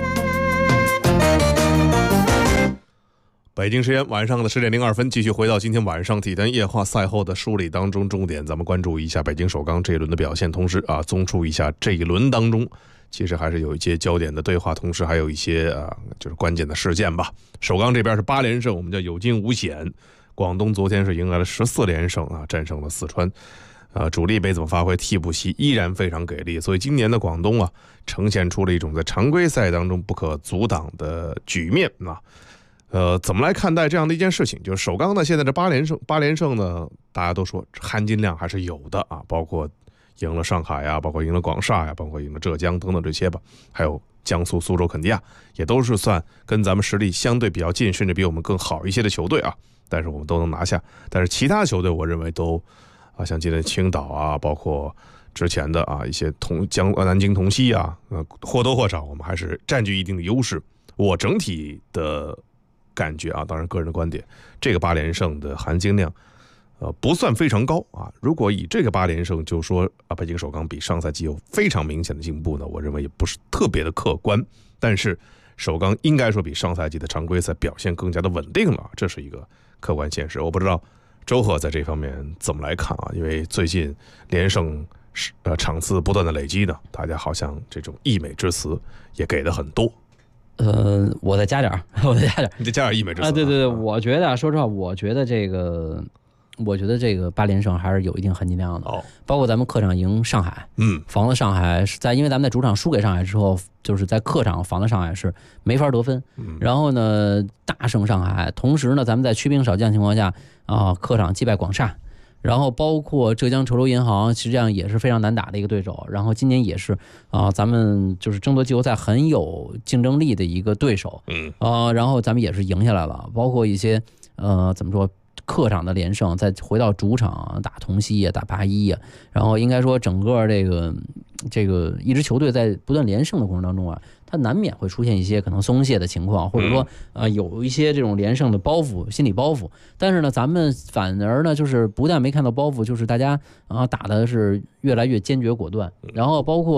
北京时间晚上的10点02分，继续回到今天晚上体坛夜话赛后的梳理当中，重点咱们关注一下北京首钢这一轮的表现，同时综述一下这一轮当中其实还是有一些焦点的对话，同时还有一些就是关键的事件吧。首钢这边是8连胜，我们叫有惊无险。广东昨天是迎来了14连胜战胜了四川。主力没怎么发挥，替补席依然非常给力，所以今年的广东呈现出了一种在常规赛当中不可阻挡的局面怎么来看待这样的一件事情？就是首钢呢，现在这8连胜呢，大家都说含金量还是有的包括赢了上海呀，包括赢了广厦呀，包括赢了浙江等等这些吧，还有江苏苏州肯尼亚，也都是算跟咱们实力相对比较近，甚至比我们更好一些的球队但是我们都能拿下。但是其他球队我认为都像今天的青岛包括之前的一些南京同曦或多或少我们还是占据一定的优势。我整体的感觉当然个人的观点，这个8连胜的含金量不算非常高如果以这个8连胜就说北京首钢比上赛季有非常明显的进步呢，我认为也不是特别的客观。但是首钢应该说比上赛季的常规赛表现更加的稳定了，这是一个客观现实。我不知道周贺在这方面怎么来看因为最近连胜场次不断的累积呢，大家好像这种溢美之词也给的很多。 我再加点你再加点溢美之词对对对，我觉得说实话，我觉得这个8连胜还是有一定含金量的包括咱们客场赢上海，防了上海是因为咱们在主场输给上海之后，就是在客场防了上海是没法得分，然后呢大胜上海，同时呢咱们在缺兵少将情况下客场击败广厦，然后包括浙江稠州银行，实际上也是非常难打的一个对手，然后今年也是咱们就是争夺季后赛很有竞争力的一个对手，然后咱们也是赢下来了，包括一些怎么说客场的连胜，再回到主场打同曦打81然后应该说整个这个一支球队在不断连胜的过程当中它难免会出现一些可能松懈的情况，或者说有一些这种连胜的包袱，心理包袱。但是呢，咱们反而呢，就是不但没看到包袱，就是大家打的是越来越坚决果断。然后包括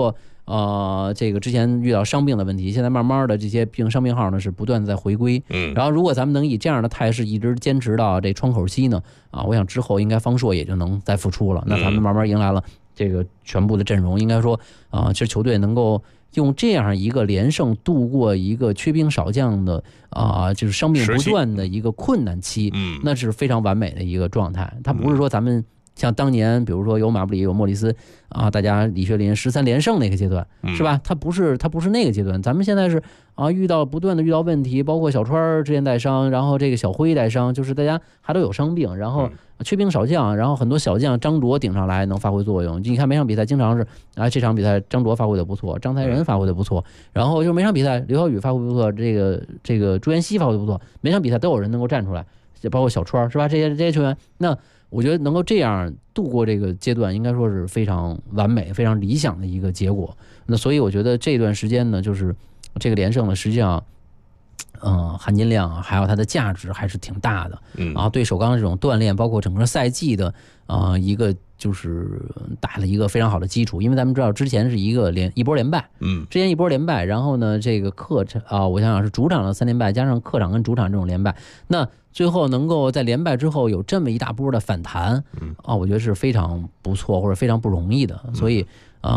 这个之前遇到伤病的问题，现在慢慢的这些伤病号呢是不断的在回归。然后如果咱们能以这样的态势一直坚持到这窗口期呢，我想之后应该方硕也就能再复出了。那咱们慢慢迎来了这个全部的阵容，应该说其实球队能够用这样一个连胜度过一个缺兵少将的就是伤病不断的一个困难期，那是非常完美的一个状态。它不是说咱们像当年比如说有马布里有莫里斯大家李雪林13连胜那个阶段，是吧？它不是那个阶段。咱们现在是不断的遇到问题，包括小川之前带伤，然后这个小辉带伤，就是大家还都有伤病，然后缺兵少将，然后很多小将张卓顶上来能发挥作用。你看每场比赛经常是这场比赛张卓发挥的不错，张才仁发挥的不错，然后就每场比赛刘晓宇发挥不错，这个朱彦西发挥不错，每场比赛都有人能够站出来，包括小川，是吧？这些球员，那我觉得能够这样度过这个阶段，应该说是非常完美、非常理想的一个结果。那所以我觉得这段时间呢，就是这个连胜呢，实际上，含金量还有它的价值还是挺大的。对首钢这种锻炼，包括整个赛季的一个就是打了一个非常好的基础。因为咱们知道之前是一波连败，之前一波连败，然后呢这个客场我想想是主场的3连败，加上客场跟主场这种连败，那最后能够在连败之后有这么一大波的反弹，我觉得是非常不错或者非常不容易的。所以，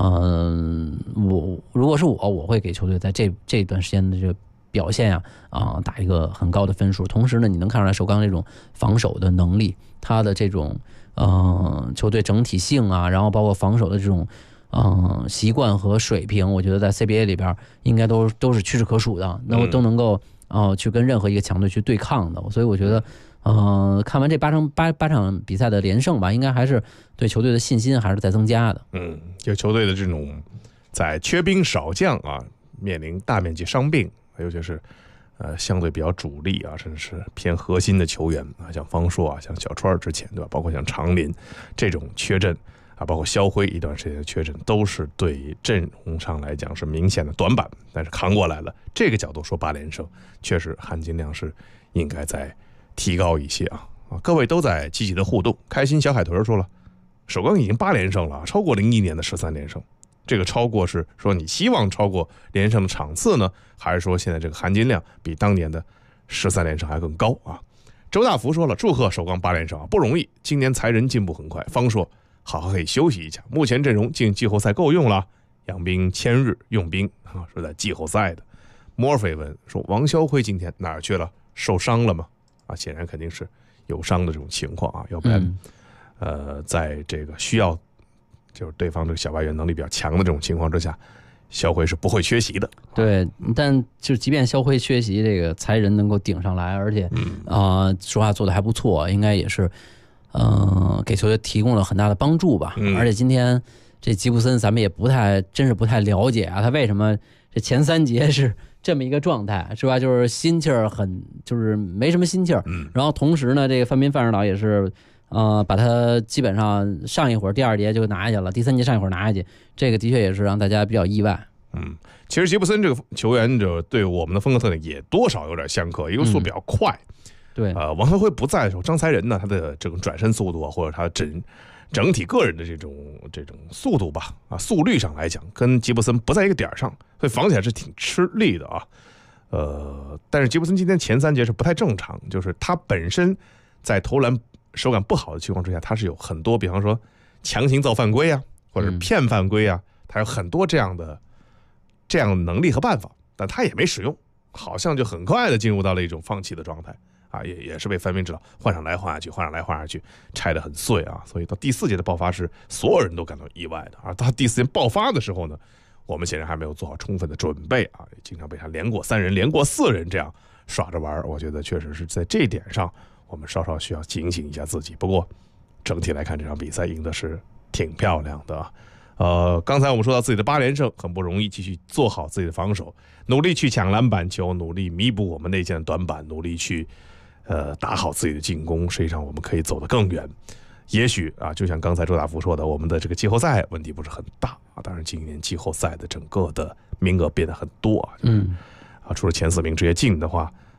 如果是我会给球队在这段时间的这个表现打一个很高的分数。同时呢，你能看出来首钢这种防守的能力，他的这种球队整体性然后包括防守的这种习惯和水平，我觉得在 CBA 里边应该都是屈指可数的，都能够去跟任何一个强队去对抗的。所以我觉得看完这八场比赛的连胜吧，应该还是对球队的信心还是在增加的。 就球队的这种在缺兵少将面临大面积伤病，尤其是相对比较主力甚至是偏核心的球员像方硕像小川之前，对吧？包括像长林这种缺阵包括肖辉一段时间的缺阵，都是对阵容上来讲是明显的短板，但是扛过来了。这个角度说8连胜，确实含金量是应该再提高一些各位都在积极的互动。开心小海豚说了，首钢已经8连胜了，超过01年的13连胜。这个超过是说你希望超过连胜的场次呢，还是说现在这个含金量比当年的13连胜还更高周大福说了，祝贺首钢8连胜不容易，今年才人进步很快，方硕好好可以休息一下，目前阵容进季后赛够用了，养兵千日用兵说在季后赛的。墨菲问说王肖辉今天哪儿去了，受伤了吗？显然肯定是有伤的这种情况要不然在这个需要就是对方这个小外援能力比较强的这种情况之下，肖辉是不会缺席的。 对，但就即便肖辉缺席，这个才人能够顶上来，而且说话做得还不错，应该也是给球队提供了很大的帮助吧。而且今天这吉布森咱们也真是不太了解他为什么这前3节是这么一个状态，是吧？就是心气儿就是没什么心气儿。然后同时呢，这个范斌范指导也是把他基本上上一会儿第2节就拿下去了，第3节上一会儿拿下去，这个的确也是让大家比较意外。 其实吉布森这个球员就对我们的风格特点也多少有点相克，一个速度比较快。 对， 王肖辉不在的时候，张才仁呢，他的这种转身速度或者他整体个人的这种速度吧，速率上来讲，跟吉布森不在一个点上，所以防起来是挺吃力的但是吉布森今天前3节是不太正常，就是他本身在投篮手感不好的情况之下，他是有很多，比方说强行造犯规或者骗犯规他有很多这样的能力和办法，但他也没使用，好像就很快的进入到了一种放弃的状态也是被范斌指导换上来换下去，拆得很碎所以到第4节的爆发是所有人都感到意外的而他第4节爆发的时候呢，我们显然还没有做好充分的准备经常被他连过3人连过4人这样耍着玩。我觉得确实是在这一点上我们稍稍需要警醒一下自己。不过整体来看，这场比赛赢的是挺漂亮的刚才我们说到自己的8连胜很不容易，继续做好自己的防守，努力去抢篮板球，努力弥补我们内线的短板，努力去打好自己的进攻，实际上我们可以走得更远。也许就像刚才周大福说的，我们的这个季后赛问题不是很大当然今年季后赛的整个的名额变得很多除了前4名直接进的话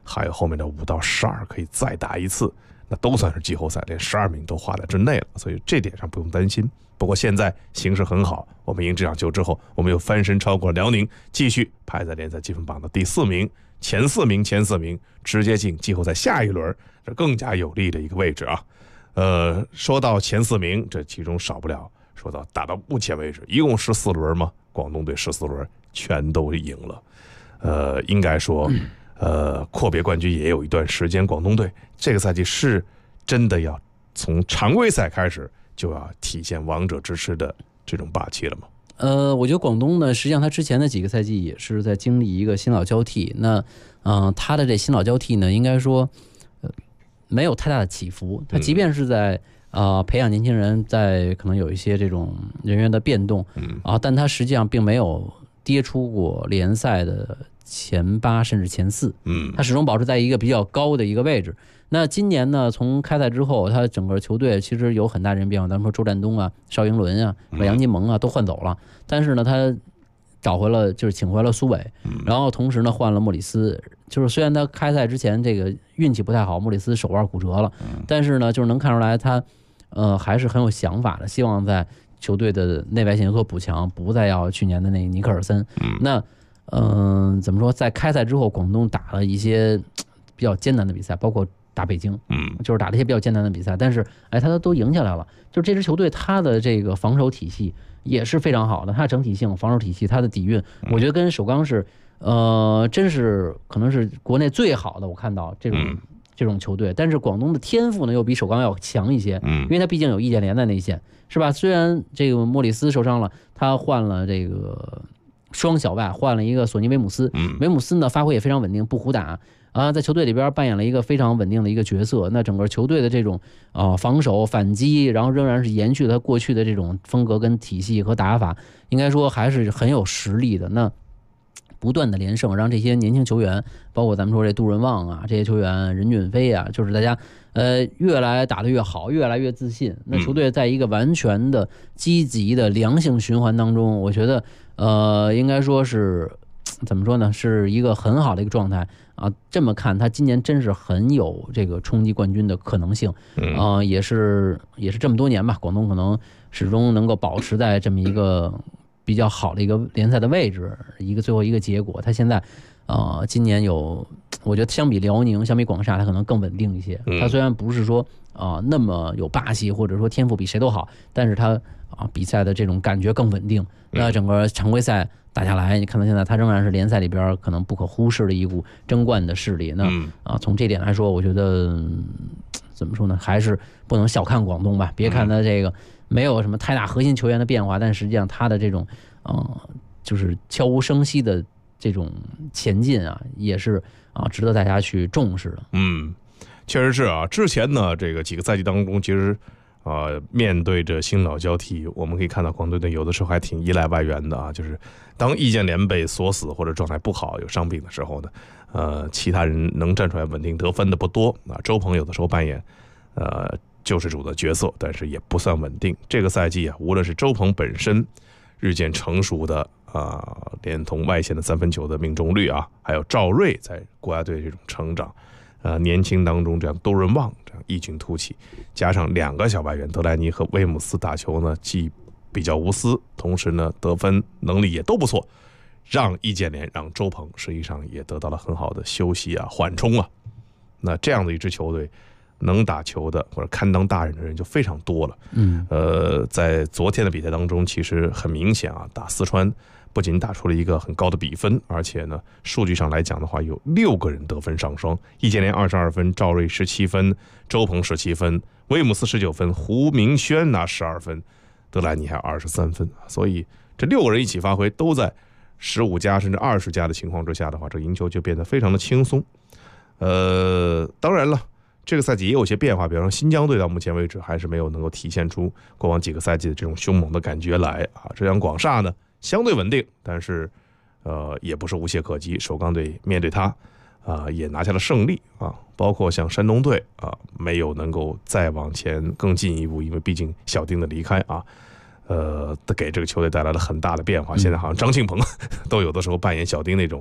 还有后面的5到12可以再打一次，那都算是季后赛，连12名都划在之内了，所以这点上不用担心。不过现在形势很好，我们赢这场球之后，我们又翻身超过了辽宁，继续排在联赛积分榜的第4名，前4名直接进季后赛下一轮，这更加有利的一个位置啊。说到前4名，这其中少不了说到打到目前为止，一共14轮嘛，广东队14轮全都赢了。应该说，阔别冠军也有一段时间，广东队这个赛季是真的要从常规赛开始就要体现王者之师的这种霸气了吗？ 我觉得广东呢，实际上他之前的几个赛季也是在经历一个新老交替。那，他的这新老交替呢，应该说，没有太大的起伏。他即便是在培养年轻人，在可能有一些这种人员的变动，但他实际上并没有跌出过联赛的前8甚至前4。他始终保持在一个比较高的一个位置。那今年呢，从开赛之后，他整个球队其实有很大人变化，咱们说周占东啊、邵英伦啊、杨金蒙啊都换走了，但是呢，他找回了，就是请回了苏伟，然后同时呢换了莫里斯，就是虽然他开赛之前这个运气不太好，莫里斯手腕骨折了，但是呢，就是能看出来他还是很有想法的，希望在球队的内外线有所补强，不再要去年的那个尼克尔森。那怎么说，在开赛之后，广东打了一些比较艰难的比赛，包括打北京，就是打了一些比较艰难的比赛，但是他都赢下来了。就这支球队，他的这个防守体系也是非常好的，他的整体性防守体系，他的底蕴，我觉得跟首钢是，真是可能是国内最好的。我看到这种球队，但是广东的天赋呢又比首钢要强一些，因为他毕竟有易建联在内线，是吧？虽然这个莫里斯受伤了，他换了这个双小外，换了一个索尼维姆斯，维姆斯呢发挥也非常稳定，不胡打。在球队里边扮演了一个非常稳定的一个角色。那整个球队的这种防守反击，然后仍然是延续了他过去的这种风格跟体系和打法，应该说还是很有实力的。那不断的连胜，让这些年轻球员，包括咱们说这杜润旺啊，这些球员任骏飞啊，就是大家越来打得越好，越来越自信。那球队在一个完全的积极的良性循环当中，我觉得应该说是怎么说呢，是一个很好的一个状态啊。这么看，他今年真是很有这个冲击冠军的可能性也是这么多年吧，广东可能始终能够保持在这么一个比较好的一个联赛的位置，最后一个结果。他现在今年我觉得相比辽宁，相比广厦，他可能更稳定一些。他虽然不是说那么有霸气，或者说天赋比谁都好，但是他比赛的这种感觉更稳定。那整个常规赛打下来，你看到现在他仍然是联赛里边可能不可忽视的一股争冠的势力。那从这点来说，我觉得怎么说呢，还是不能小看广东吧。别看他这个没有什么太大核心球员的变化，但实际上他的这种就是悄无声息的这种前进啊，也是值得大家去重视的。 确实是啊。之前呢，这个几个赛季当中，其实面对着新老交替，我们可以看到广东队有的时候还挺依赖外援的啊。就是当易建联被锁死或者状态不好、有伤病的时候呢，其他人能站出来稳定得分的不多啊。周鹏有的时候扮演救世主的角色，但是也不算稳定。这个赛季啊，无论是周鹏本身日渐成熟的连同外线的3分球的命中率啊，还有赵睿在国家队这种成长。年轻当中这样杜润旺这样异军突起，加上2个小外援德莱尼和威姆斯打球呢，既比较无私，同时呢得分能力也都不错，让易建联、让周鹏实际上也得到了很好的休息啊、缓冲啊。那这样的一支球队，能打球的或者堪当大人的人就非常多了。在昨天的比赛当中，其实很明显啊，打四川不仅打出了一个很高的比分，而且呢，数据上来讲的话，有6个人得分上双，易建联22分，赵睿17分，周鹏17分，威姆斯19分，胡明轩拿12分，德莱尼还23分。所以这6个人一起发挥，都在15加甚至20加的情况之下的话，这赢球就变得非常的轻松。当然了，这个赛季也有些变化，比方说新疆队到目前为止还是没有能够体现出过往几个赛季的这种凶猛的感觉来啊。浙江广厦呢相对稳定，但是也不是无懈可击。首钢队面对他也拿下了胜利啊。包括像山东队没有能够再往前更进一步，因为毕竟小丁的离开啊，给这个球队带来了很大的变化。现在好像张庆鹏都有的时候扮演小丁那种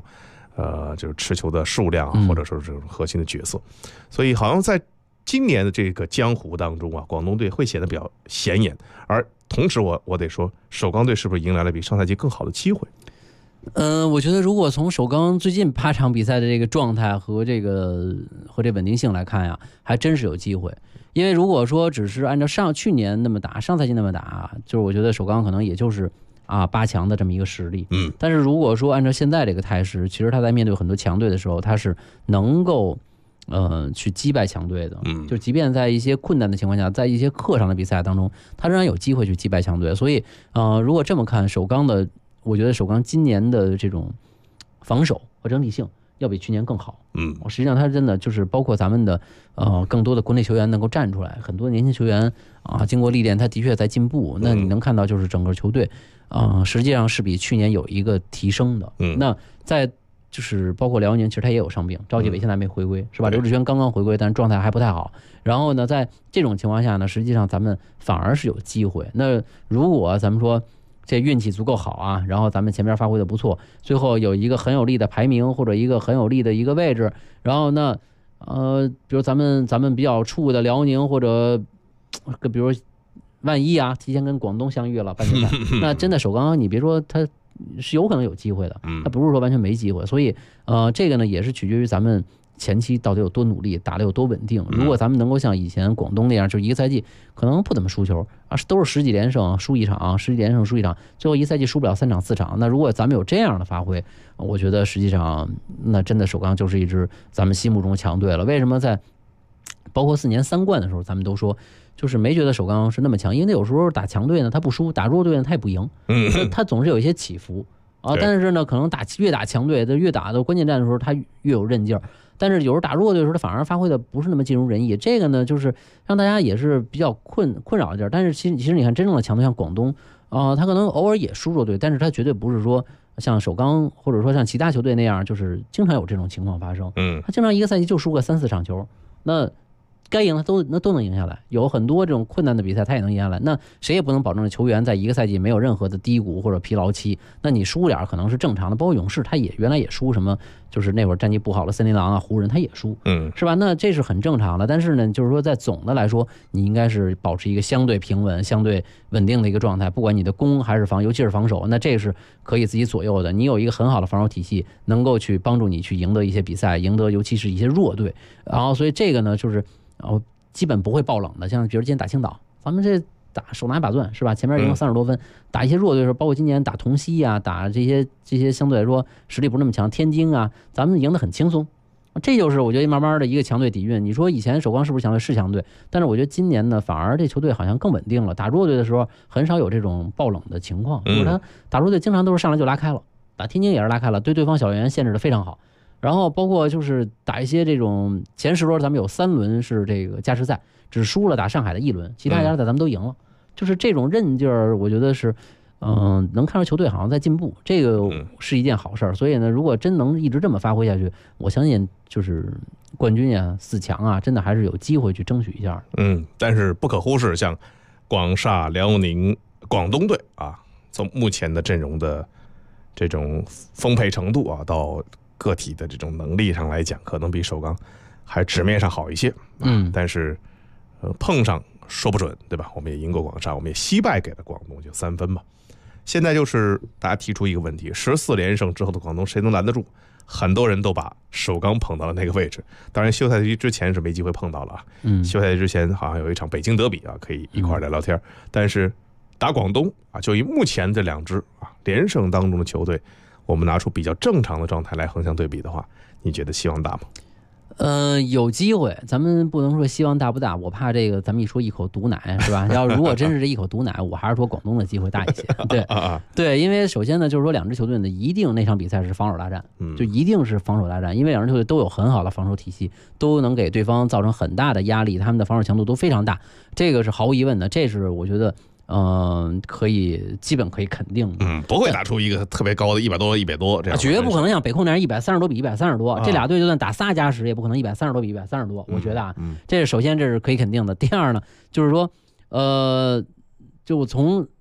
就是持球的数量或者说是核心的角色，所以好像在今年的这个江湖当中啊，广东队会显得比较显眼，而同时我得说，首钢队是不是迎来了比上赛季更好的机会？ 我觉得如果从首钢最近8场比赛的这个状态和这稳定性来看呀，还真是有机会。因为如果说只是按照去年那么打，上赛季那么打，就是我觉得首钢可能也就是8强的这么一个实力。但是如果说按照现在这个态势，其实他在面对很多强队的时候，他是能够去击败强队的。就即便在一些困难的情况下，在一些客场的比赛当中，他仍然有机会去击败强队。所以如果这么看，我觉得首钢今年的这种防守和整体性要比去年更好。实际上他真的就是包括咱们的更多的国内球员能够站出来，很多年轻球员经过历练，他的确在进步。那你能看到就是整个球队实际上是比去年有一个提升的。那在就是包括辽宁，其实他也有伤病，赵继伟现在没回归，是吧？刘志轩刚刚回归，但是状态还不太好。然后呢，在这种情况下呢，实际上咱们反而是有机会。那如果咱们说这运气足够好啊，然后咱们前面发挥的不错，最后有一个很有利的排名或者一个很有利的一个位置，然后呢比如咱们比较怵的辽宁，或者比如万一提前跟广东相遇了半决赛，那真的首钢你别说他是有可能有机会的，他不是说完全没机会。所以这个呢也是取决于咱们前期到底有多努力，打得有多稳定。如果咱们能够像以前广东那样，就一个赛季可能不怎么输球都是10几连胜输一场，10几连胜输一场，最后一赛季输不了3场4场。那如果咱们有这样的发挥，我觉得实际上那真的首钢就是一支咱们心目中的强队了。为什么在包括4年3冠的时候，咱们都说就是没觉得首钢是那么强？因为有时候打强队呢他不输，打弱队呢他也不赢，他总是有一些起伏但是呢可能越打强队，越打到关键战的时候他越有韧劲儿。但是有时候打弱队的时候，他反而发挥的不是那么尽如人意，这个呢就是让大家也是比较困扰一点。但是其实你看真正的强队像广东他可能偶尔也输弱队，但是他绝对不是说像首钢或者说像其他球队那样，就是经常有这种情况发生。他经常一个赛季就输个3、4场球，那该赢的都能赢下来。有很多这种困难的比赛他也能赢下来，那谁也不能保证球员在一个赛季没有任何的低谷或者疲劳期。那你输点可能是正常的，包括勇士他也原来也输，什么就是那会儿战绩不好的森林狼湖人他也输，是吧？那这是很正常的。但是呢就是说在总的来说，你应该是保持一个相对平稳相对稳定的一个状态，不管你的攻还是防，尤其是防守，那这是可以自己左右的。你有一个很好的防守体系，能够去帮助你去赢得一些比赛，赢得尤其是一些弱队。然后所以这个呢就是基本不会爆冷的。像比如今天打青岛，咱们这手拿把攥，是吧？前面赢了30多分，打一些弱队的时候，包括今年打同曦打这些相对来说实力不是那么强，天津咱们赢得很轻松。这就是我觉得慢慢的一个强队底蕴。你说以前首钢是不是强队？是强队，但是我觉得今年呢反而这球队好像更稳定了，打弱队的时候很少有这种爆冷的情况。就是他打弱队经常都是上来就拉开了，打天津也是拉开了，对方小员限制的非常好。然后包括就是打一些这种前10轮咱们有3轮是这个加时赛，只输了打上海的1轮，其他加时赛咱们都赢了。就是这种韧劲儿，我觉得是能看出球队好像在进步，这个是一件好事儿。所以呢如果真能一直这么发挥下去，我相信就是冠军4强真的还是有机会去争取一下。 但是不可忽视，像广厦、辽宁、广东队从目前的阵容的这种丰沛程度到个体的这种能力上来讲，可能比首钢还纸面上好一些。但是碰上说不准，对吧？我们也赢过广厦，我们也惜败给了广东，就3分吧。现在就是大家提出一个问题：14连胜之后的广东谁能拦得住？很多人都把首钢捧到了那个位置。当然休赛期之前是没机会碰到了休赛期之前好像有一场北京德比可以一块聊聊天。但是打广东就以目前这2支连胜当中的球队，我们拿出比较正常的状态来横向对比的话，你觉得希望大吗？ 有机会，咱们不能说希望大不大，我怕这个咱们一说一口毒奶，是吧？如果真是这一口毒奶，我还是说广东的机会大一些。对，因为首先呢，就是说2支球队呢，一定那场比赛是防守大战，就一定是防守大战，因为2支球队都有很好的防守体系，都能给对方造成很大的压力，他们的防守强度都非常大，这个是毫无疑问的，这是我觉得基本可以肯定的。 不会打出一个特别高的100多100多这样， 绝不可能像北控那样130多比130多，这俩队就算打3加10也不可能130多比130多。我觉得这是首先这是可以肯定的。第二呢，就是说就从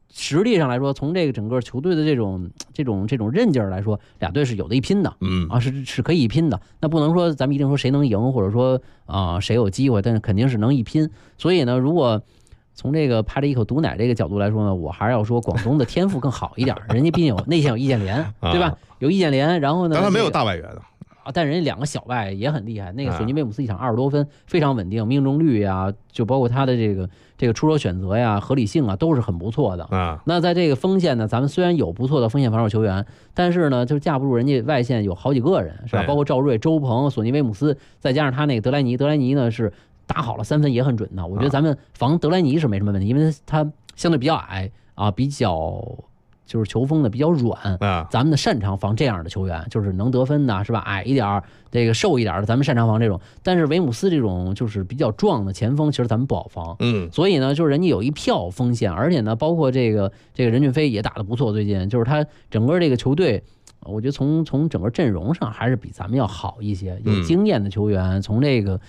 实力上来说，从这个整个球队的这种韧劲儿来说，俩队是有的一拼的，是可以一拼的。那不能说咱们一定说谁能赢，或者说谁有机会，但是肯定是能一拼。所以呢，如果从这个拍了一口毒奶这个角度来说呢，我还是要说广东的天赋更好一点，人家毕竟有内线有易建联，对吧？有易建联，然后呢， 但他没有大外援的。 但人家2个小外也很厉害，那个索尼威姆斯一场20多分，非常稳定，命中率呀，就包括他的这个出手选择呀、合理性啊，都是很不错的啊。那在这个锋线呢，咱们虽然有不错的锋线防守球员，但是呢，就架不住人家外线有好几个人，是吧？包括赵睿、周鹏、索尼威姆斯，再加上他那个德莱尼呢是打好了3分也很准的。我觉得咱们防德莱尼是没什么问题，因为他相对比较矮啊，比较。就是球风的比较软啊，咱们的擅长防这样的球员，就是能得分的，是吧？矮一点这个瘦一点的，咱们擅长防这种。但是维姆斯这种就是比较壮的前锋，其实咱们不好防。所以呢，就是人家有一票锋线，而且呢，包括这个任骏飞也打得不错，最近就是他整个这个球队，我觉得从整个阵容上还是比咱们要好一些，有经验的球员，从这个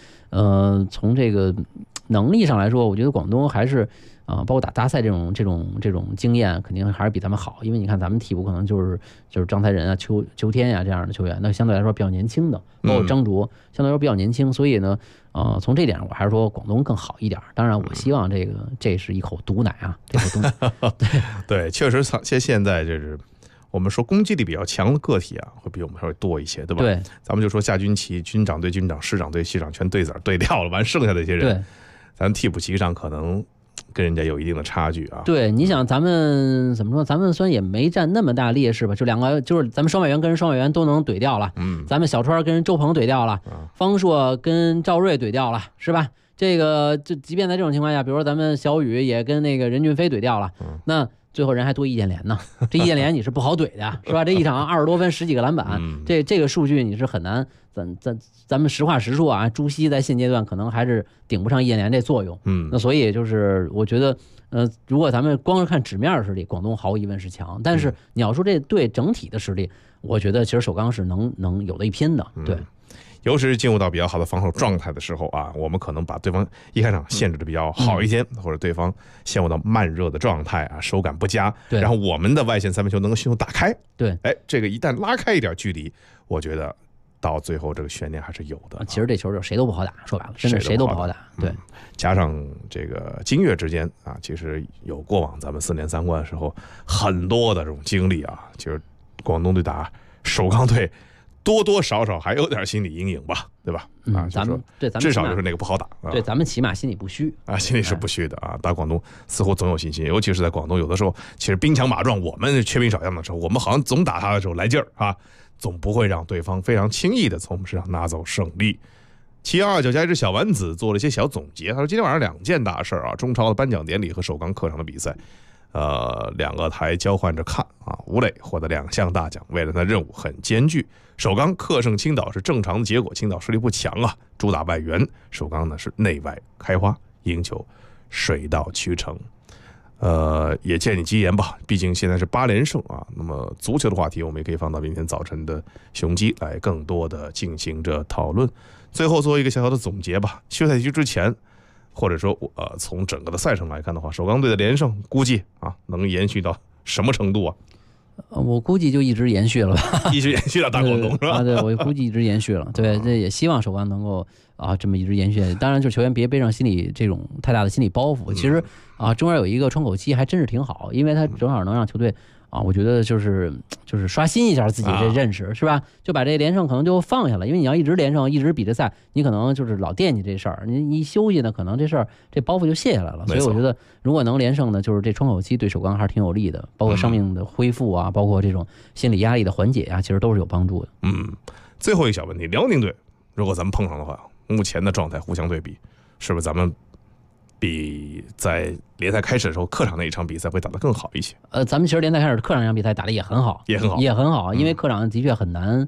能力上来说，我觉得广东还是。包括打大赛这种经验，肯定还是比咱们好，因为你看咱们替补可能就是张才仁啊、邱天呀这样的球员，那相对来说比较年轻的，包括张卓，相对来说比较年轻，所以呢，从这点上我还是说广东更好一点。当然，我希望这是一口毒奶啊，这口毒奶。 对，确实，现在就是我们说攻击力比较强的个体啊，会比我们稍微多一些，对吧？ 对， 咱们就说下军旗，军长对军长，师长对系长，全对子对掉了，完剩下的一些人， 对， 咱替补席上可能。跟人家有一定的差距啊。 对，你想咱们怎么说？咱们虽然也没占那么大劣势吧，就2个，就是咱们双外援跟人双外援都能怼掉了。咱们小川跟人周鹏怼掉了，方硕跟赵睿怼掉了，是吧？这个就即便在这种情况下，比如说咱们小雨也跟那个任骏飞怼掉了，那最后人还多易建联呢。这易建联你是不好怼的，是吧？这一场20多分10几个篮板，这个数据你是很难。咱们实话实说啊，朱熹在现阶段可能还是顶不上易建联这作用。那所以就是我觉得，如果咱们光是看纸面实力，广东毫无疑问是强。但是你要说这队整体的实力，我觉得其实首钢是能有的一拼的。对。 尤其是进入到比较好的防守状态的时候啊，我们可能把对方一开场限制的比较好一些，或者对方陷入到慢热的状态啊，手感不佳，然后我们的外线三分球能够迅速打开。 对， 哎，这个一旦拉开一点距离，我觉得到最后这个悬念还是有的。 其实这球就谁都不好打，说白了，真的谁都不好打。对， 加上这个金越之间啊，其实有过往咱们4连3冠的时候很多的这种经历啊，其实广东队打首钢队。多多少少还有点心理阴影吧，对吧？ 咱们至少就是那个不好打。 对，咱们起码心里不虚啊，心里是不虚的啊。打广东似乎总有信心，尤其是在广东有的时候，其实兵强马壮，我们缺兵少将的时候，我们好像总打他的时候来劲儿啊，总不会让对方非常轻易的从我们身上拿走胜利。7229加一只小丸子做了一些小总结，他说今天晚上2件大事啊，中超的颁奖典礼和首钢客场的比赛。2个台交换着看啊，吴磊获得2项大奖，未来的任务很艰巨。首钢客胜青岛是正常的结果，青岛实力不强啊，主打外援，首钢呢是内外开花，赢球水到渠成。也借你吉言吧，毕竟现在是8连胜啊。那么足球的话题我们也可以放到明天早晨的雄鸡来更多的进行着讨论。最后做一个小小的总结吧，休赛期之前。或者说，从整个的赛程来看的话，首钢队的连胜估计啊能延续到什么程度啊？ 我估计就一直延续了吧， 一直延续到大广东是吧？ 对，我估计一直延续了。对，这也希望首钢能够这么一直延续。当然，就球员别背上心理这种太大的心理包袱。其实中间有一个窗口期还真是挺好，因为他正好能让球队。我觉得就是刷新一下自己这认识，是吧？就把这连胜可能就放下了，因为你要一直连胜，一直比这赛，你可能就是老惦记这事儿。你一休息呢，可能这事儿这包袱就卸下来了。所以我觉得，如果能连胜呢，就是这窗口期对首钢还是挺有利的，包括生命的恢复啊，包括这种心理压力的缓解啊，其实都是有帮助的。 最后一个小问题，辽宁队如果咱们碰上的话，目前的状态互相对比，是不是咱们？比在联赛开始的时候客场那一场比赛会打得更好一些。 咱们其实联赛开始客场那场比赛打得也很好， 也很好， 因为客场的确很难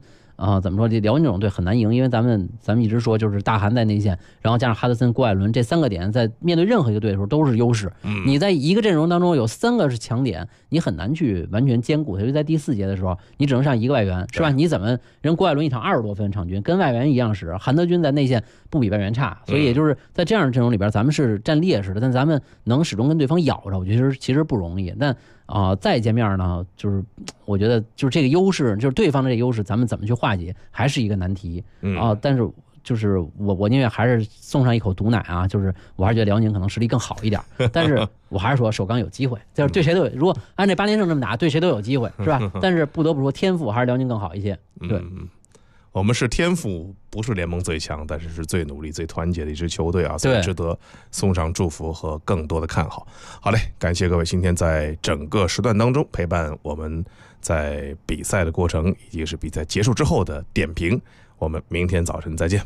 怎么说？这辽宁这种队很难赢，因为咱们一直说就是大韩在内线，然后加上哈德森、郭艾伦这3个点，在面对任何一个队的时候都是优势。你在一个阵容当中有3个是强点，你很难去完全兼顾。尤其在第4节的时候，你只能上1个外援，是吧？你怎么人郭艾伦一场20多分场均，跟外援一样使，韩德君在内线不比外援差，所以也就是在这样的阵容里边，咱们是占劣势的，但咱们能始终跟对方咬着，我觉得其实不容易。但再见面呢，就是我觉得就是这个优势，就是对方的这个优势，咱们怎么去化解，还是一个难题但是就是我宁愿还是送上一口毒奶啊，就是我还是觉得辽宁可能实力更好一点，但是我还是说首钢有机会，就是对谁都有。如果按这8连胜这么打，对谁都有机会，是吧？但是不得不说，天赋还是辽宁更好一些。对。 我们是天赋不是联盟最强，但是是最努力、最团结的一支球队啊，所以值得送上祝福和更多的看好。好嘞，感谢各位今天在整个时段当中陪伴我们在比赛的过程，以及是比赛结束之后的点评。我们明天早晨再见。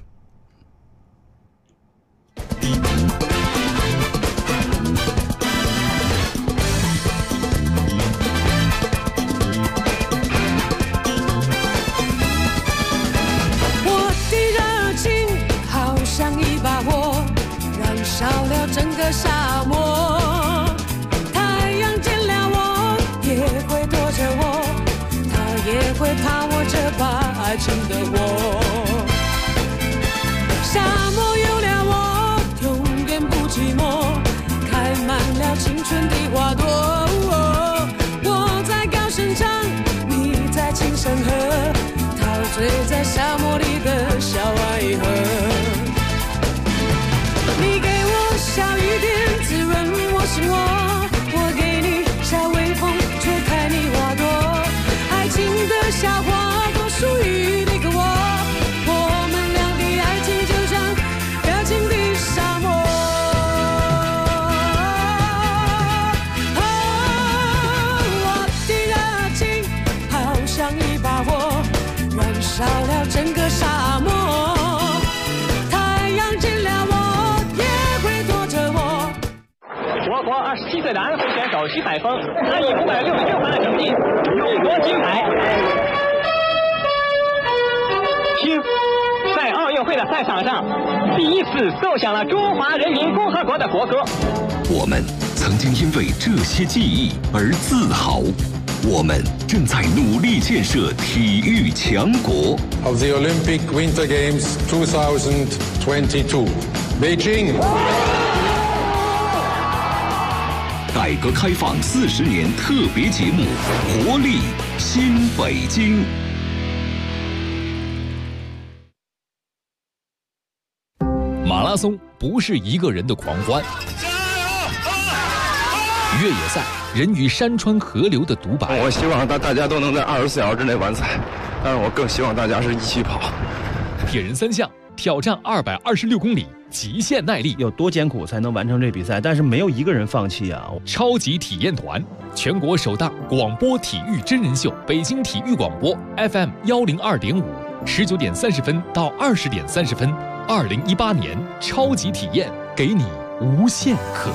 烧了整个沙漠，太阳见了我也会躲着我，他也会怕我这把爱情的我。沙漠有了我，永远不寂寞，开满了青春的花朵。我在高声唱，你在轻声和，陶醉在沙漠里的小爱河。你给我小雨点滋润我心窝，我给你小微风吹开你花朵，爱情的笑话都属于你和我，我们俩的爱情就像热情的沙漠。我的热情好像一把火，燃烧了整个沙漠。 我国27岁的安徽选手徐海峰，他以566分的成绩勇夺金牌。听，在奥运会的赛场上，第一次奏响了中华人民共和国的国歌。 我们曾经因为这些记忆而自豪，我们正在努力建设体育强国。 Of the Olympic Winter Games 2022, Beijing。 改革开放40年特别节目《活力新北京》。 马拉松不是一个人的狂欢，越野赛人与山川河流的独白。 我希望大家都能在24小时之内完赛，但是我更希望大家是一起跑。 铁人3项挑战226公里。极限耐力， 有多艰苦才能完成这比赛？但是没有一个人放弃啊！ 超级体验团，全国首档广播体育真人秀，北京体育广播 FM 102.5，19点30分到20点30分，2018年超级体验，给你无限可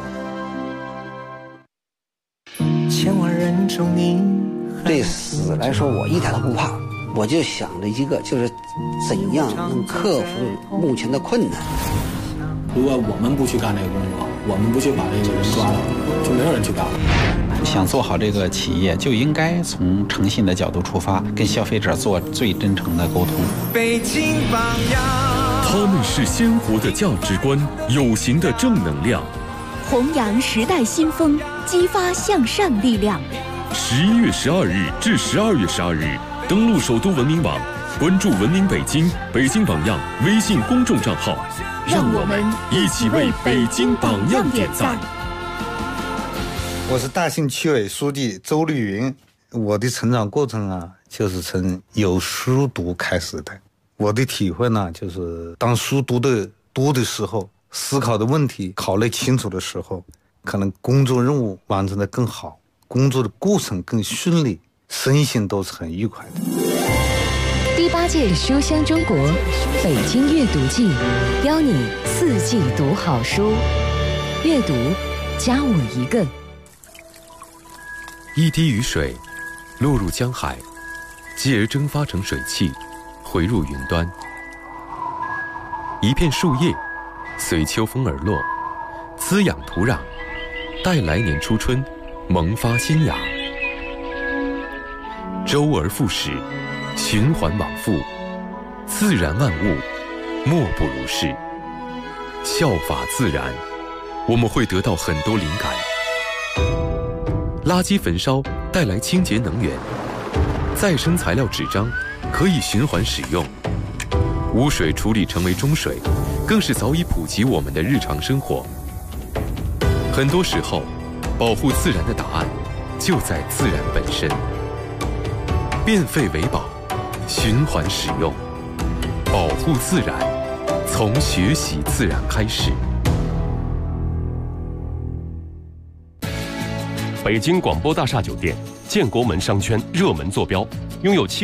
能。千万人中你，对死来说，我一点都不怕。我就想着一个，就是怎样能克服目前的困难。 如果我们不去干这个工作，我们不去把这个人抓了，就没有人去干了。 想做好这个企业，就应该从诚信的角度出发，跟消费者做最真诚的沟通。 北京榜样， 他们是鲜活的价值观，有形的正能量， 弘扬时代新风，激发向善力量。 11月12日至12月12日。登录首都文明网，关注文明北京、北京榜样微信公众账号， 让我们一起为北京榜样点赞。 我是大兴区委书记周丽云。我的成长过程啊，就是从有书读开始的。我的体会呢，就是当书读的多的时候，思考的问题考虑清楚的时候，可能工作任务完成的更好，工作的过程更顺利，身心都是很愉快的。 第8届书香中国北京阅读季，邀你4季读好书，阅读加我一个。 一滴雨水落入江海，继而蒸发成水汽， 回入云端。一片树叶随秋风而落，滋养土壤，待来年初春萌发新芽。周而复始，循环往复，自然万物莫不如是。效法自然，我们会得到很多灵感。垃圾焚烧带来清洁能源，再生材料纸张可以循环使用，污水处理成为中水，更是早已普及我们的日常生活。很多时候，保护自然的答案就在自然本身。变废为宝，循环使用，保护自然，从学习自然开始。 北京广播大厦酒店，建国门商圈热门坐标，拥有7